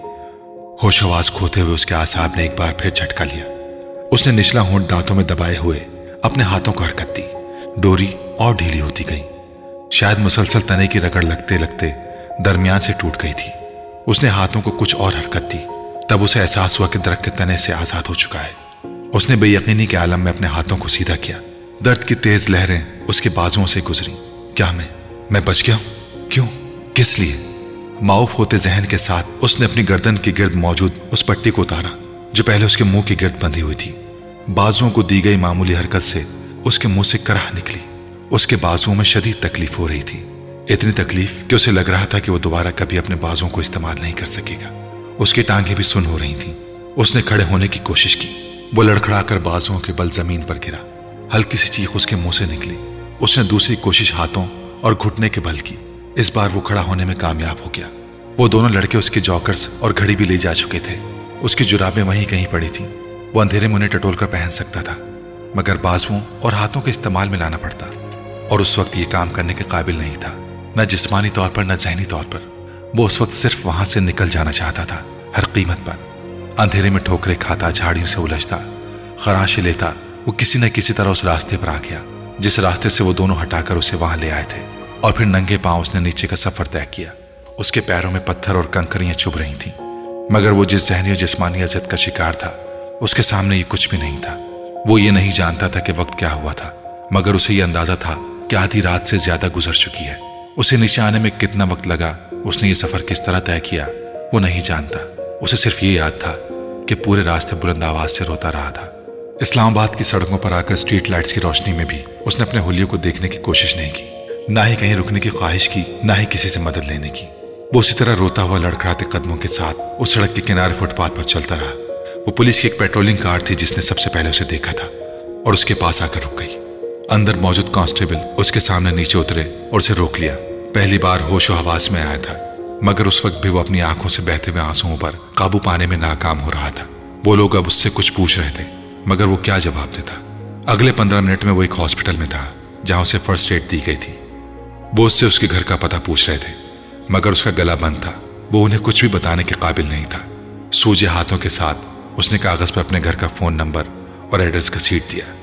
Speaker 1: ہوش آواز کھوتے ہوئے اس کے اعصاب نے ایک بار پھر جھٹکا لیا. اس نے نچلا ہونٹ دانتوں میں دبائے ہوئے اپنے ہاتھوں کو حرکت دی. ڈوری اور ڈھیلی ہوتی گئی. شاید مسلسل تنے کی رگڑ لگتے لگتے درمیان سے ٹوٹ گئی تھی. اس نے ہاتھوں کو کچھ اور حرکت دی. تب اسے احساس ہوا کہ درخت کے تنے سے آزاد ہو چکا ہے. اس نے بے یقینی کے عالم میں اپنے ہاتھوں کو سیدھا کیا. درد کی تیز لہریں اس کے بازوؤں سے گزری. کیا میں میں بچ گیا ہوں؟ کیوں؟ کس لیے؟ معاف ہوتے ذہن کے ساتھ اس نے اپنی گردن کے گرد موجود اس پٹی کو اتارا جو پہلے اس کے منہ کی گرد بندھی ہوئی تھی. بازوؤں کو دی گئی معمولی حرکت سے اس کے منہ سے کرہ نکلی. اس کے بازوؤں میں شدید تکلیف ہو رہی تھی، اتنی تکلیف کہ اسے لگ رہا تھا کہ وہ دوبارہ کبھی اپنے بازوؤں کو استعمال نہیں کر سکے گا. اس کی ٹانگیں بھی سن ہو رہی تھیں. اس نے کھڑے ہونے کی کوشش کی. وہ لڑکھڑا کر بازوؤں کے بل زمین پر گرا. ہلکی سی چیخ اس کے منہ سے نکلی. اس نے دوسری کوشش ہاتھوں اور گھٹنے کے بل کی. اس بار وہ کھڑا ہونے میں کامیاب ہو گیا. وہ دونوں لڑکے اس کے جاکرز اور گھڑی بھی لے جا چکے تھے. اس کی جرابیں وہیں کہیں پڑی تھیں. وہ اندھیرے میں انہیں ٹٹول کر پہن سکتا تھا، مگر بازوؤں اور ہاتھوں کے استعمال میں لانا پڑتا، اور اس وقت یہ کام کرنے کے قابل نہیں تھا، نہ جسمانی طور پر نہ ذہنی طور پر. وہ اس وقت صرف وہاں سے نکل جانا چاہتا تھا، ہر قیمت پر. اندھیرے میں ٹھوکریں کھاتا، جھاڑیوں سے الجھتا، خراشیں لیتا، وہ کسی نہ کسی طرح اس راستے پر آ گیا جس راستے سے وہ دونوں ہٹا کر اسے وہاں لے آئے تھے. اور پھر ننگے پاؤں اس نے نیچے کا سفر طے کیا. اس کے پیروں میں پتھر اور کنکریاں چبھ رہی تھیں، مگر وہ جس ذہنی اور جسمانی اذیت کا شکار تھا اس کے سامنے یہ کچھ بھی نہیں تھا. وہ یہ نہیں جانتا تھا کہ وقت کیا ہوا تھا، مگر اسے یہ اندازہ تھا کہ آدھی رات سے زیادہ گزر چکی ہے. اسے نیچے آنے میں کتنا وقت لگا، اس نے یہ سفر کس طرح طے کیا، وہ نہیں جانتا. اسے صرف یہ یاد تھا کہ پورے راستے بلند آواز سے روتا رہا تھا. اسلام آباد کی سڑکوں پر آ کر اسٹریٹ لائٹس کی روشنی میں بھی اس نے اپنے حلیوں کو دیکھنے کی کوشش نہیں کی، نہ ہی کہیں رکنے کی خواہش کی، نہ ہی کسی سے مدد لینے کی. وہ اسی طرح روتا ہوا لڑکھڑاتے قدموں کے ساتھ اس سڑک کے کنارے فٹ پاتھ پر چلتا رہا. وہ پولیس کی ایک پیٹرولنگ کار تھی جس نے سب سے پہلے اسے دیکھا تھا اور اس کے پاس آ کر رک گئی. اندر موجود کانسٹیبل اس کے سامنے نیچے اترے اور اسے روک لیا. پہلی بار ہوش و حواس میں آیا تھا، مگر اس وقت بھی وہ اپنی آنکھوں سے بہتے ہوئے آنسوؤں پر قابو پانے میں ناکام ہو رہا تھا. وہ لوگ اب اس سے کچھ پوچھ رہے تھے، مگر وہ کیا جواب دیتا. اگلے پندرہ منٹ میں وہ ایک ہاسپٹل میں تھا جہاں اسے فرسٹ ایڈ دی گئی تھی. وہ اس سے اس کے گھر کا پتہ پوچھ رہے تھے، مگر اس کا گلا بند تھا. وہ انہیں کچھ بھی بتانے کے قابل نہیں تھا. سوجے ہاتھوں کے ساتھ اس نے کاغذ پر اپنے گھر کا فون نمبر اور ایڈریس کا سیٹ دیا.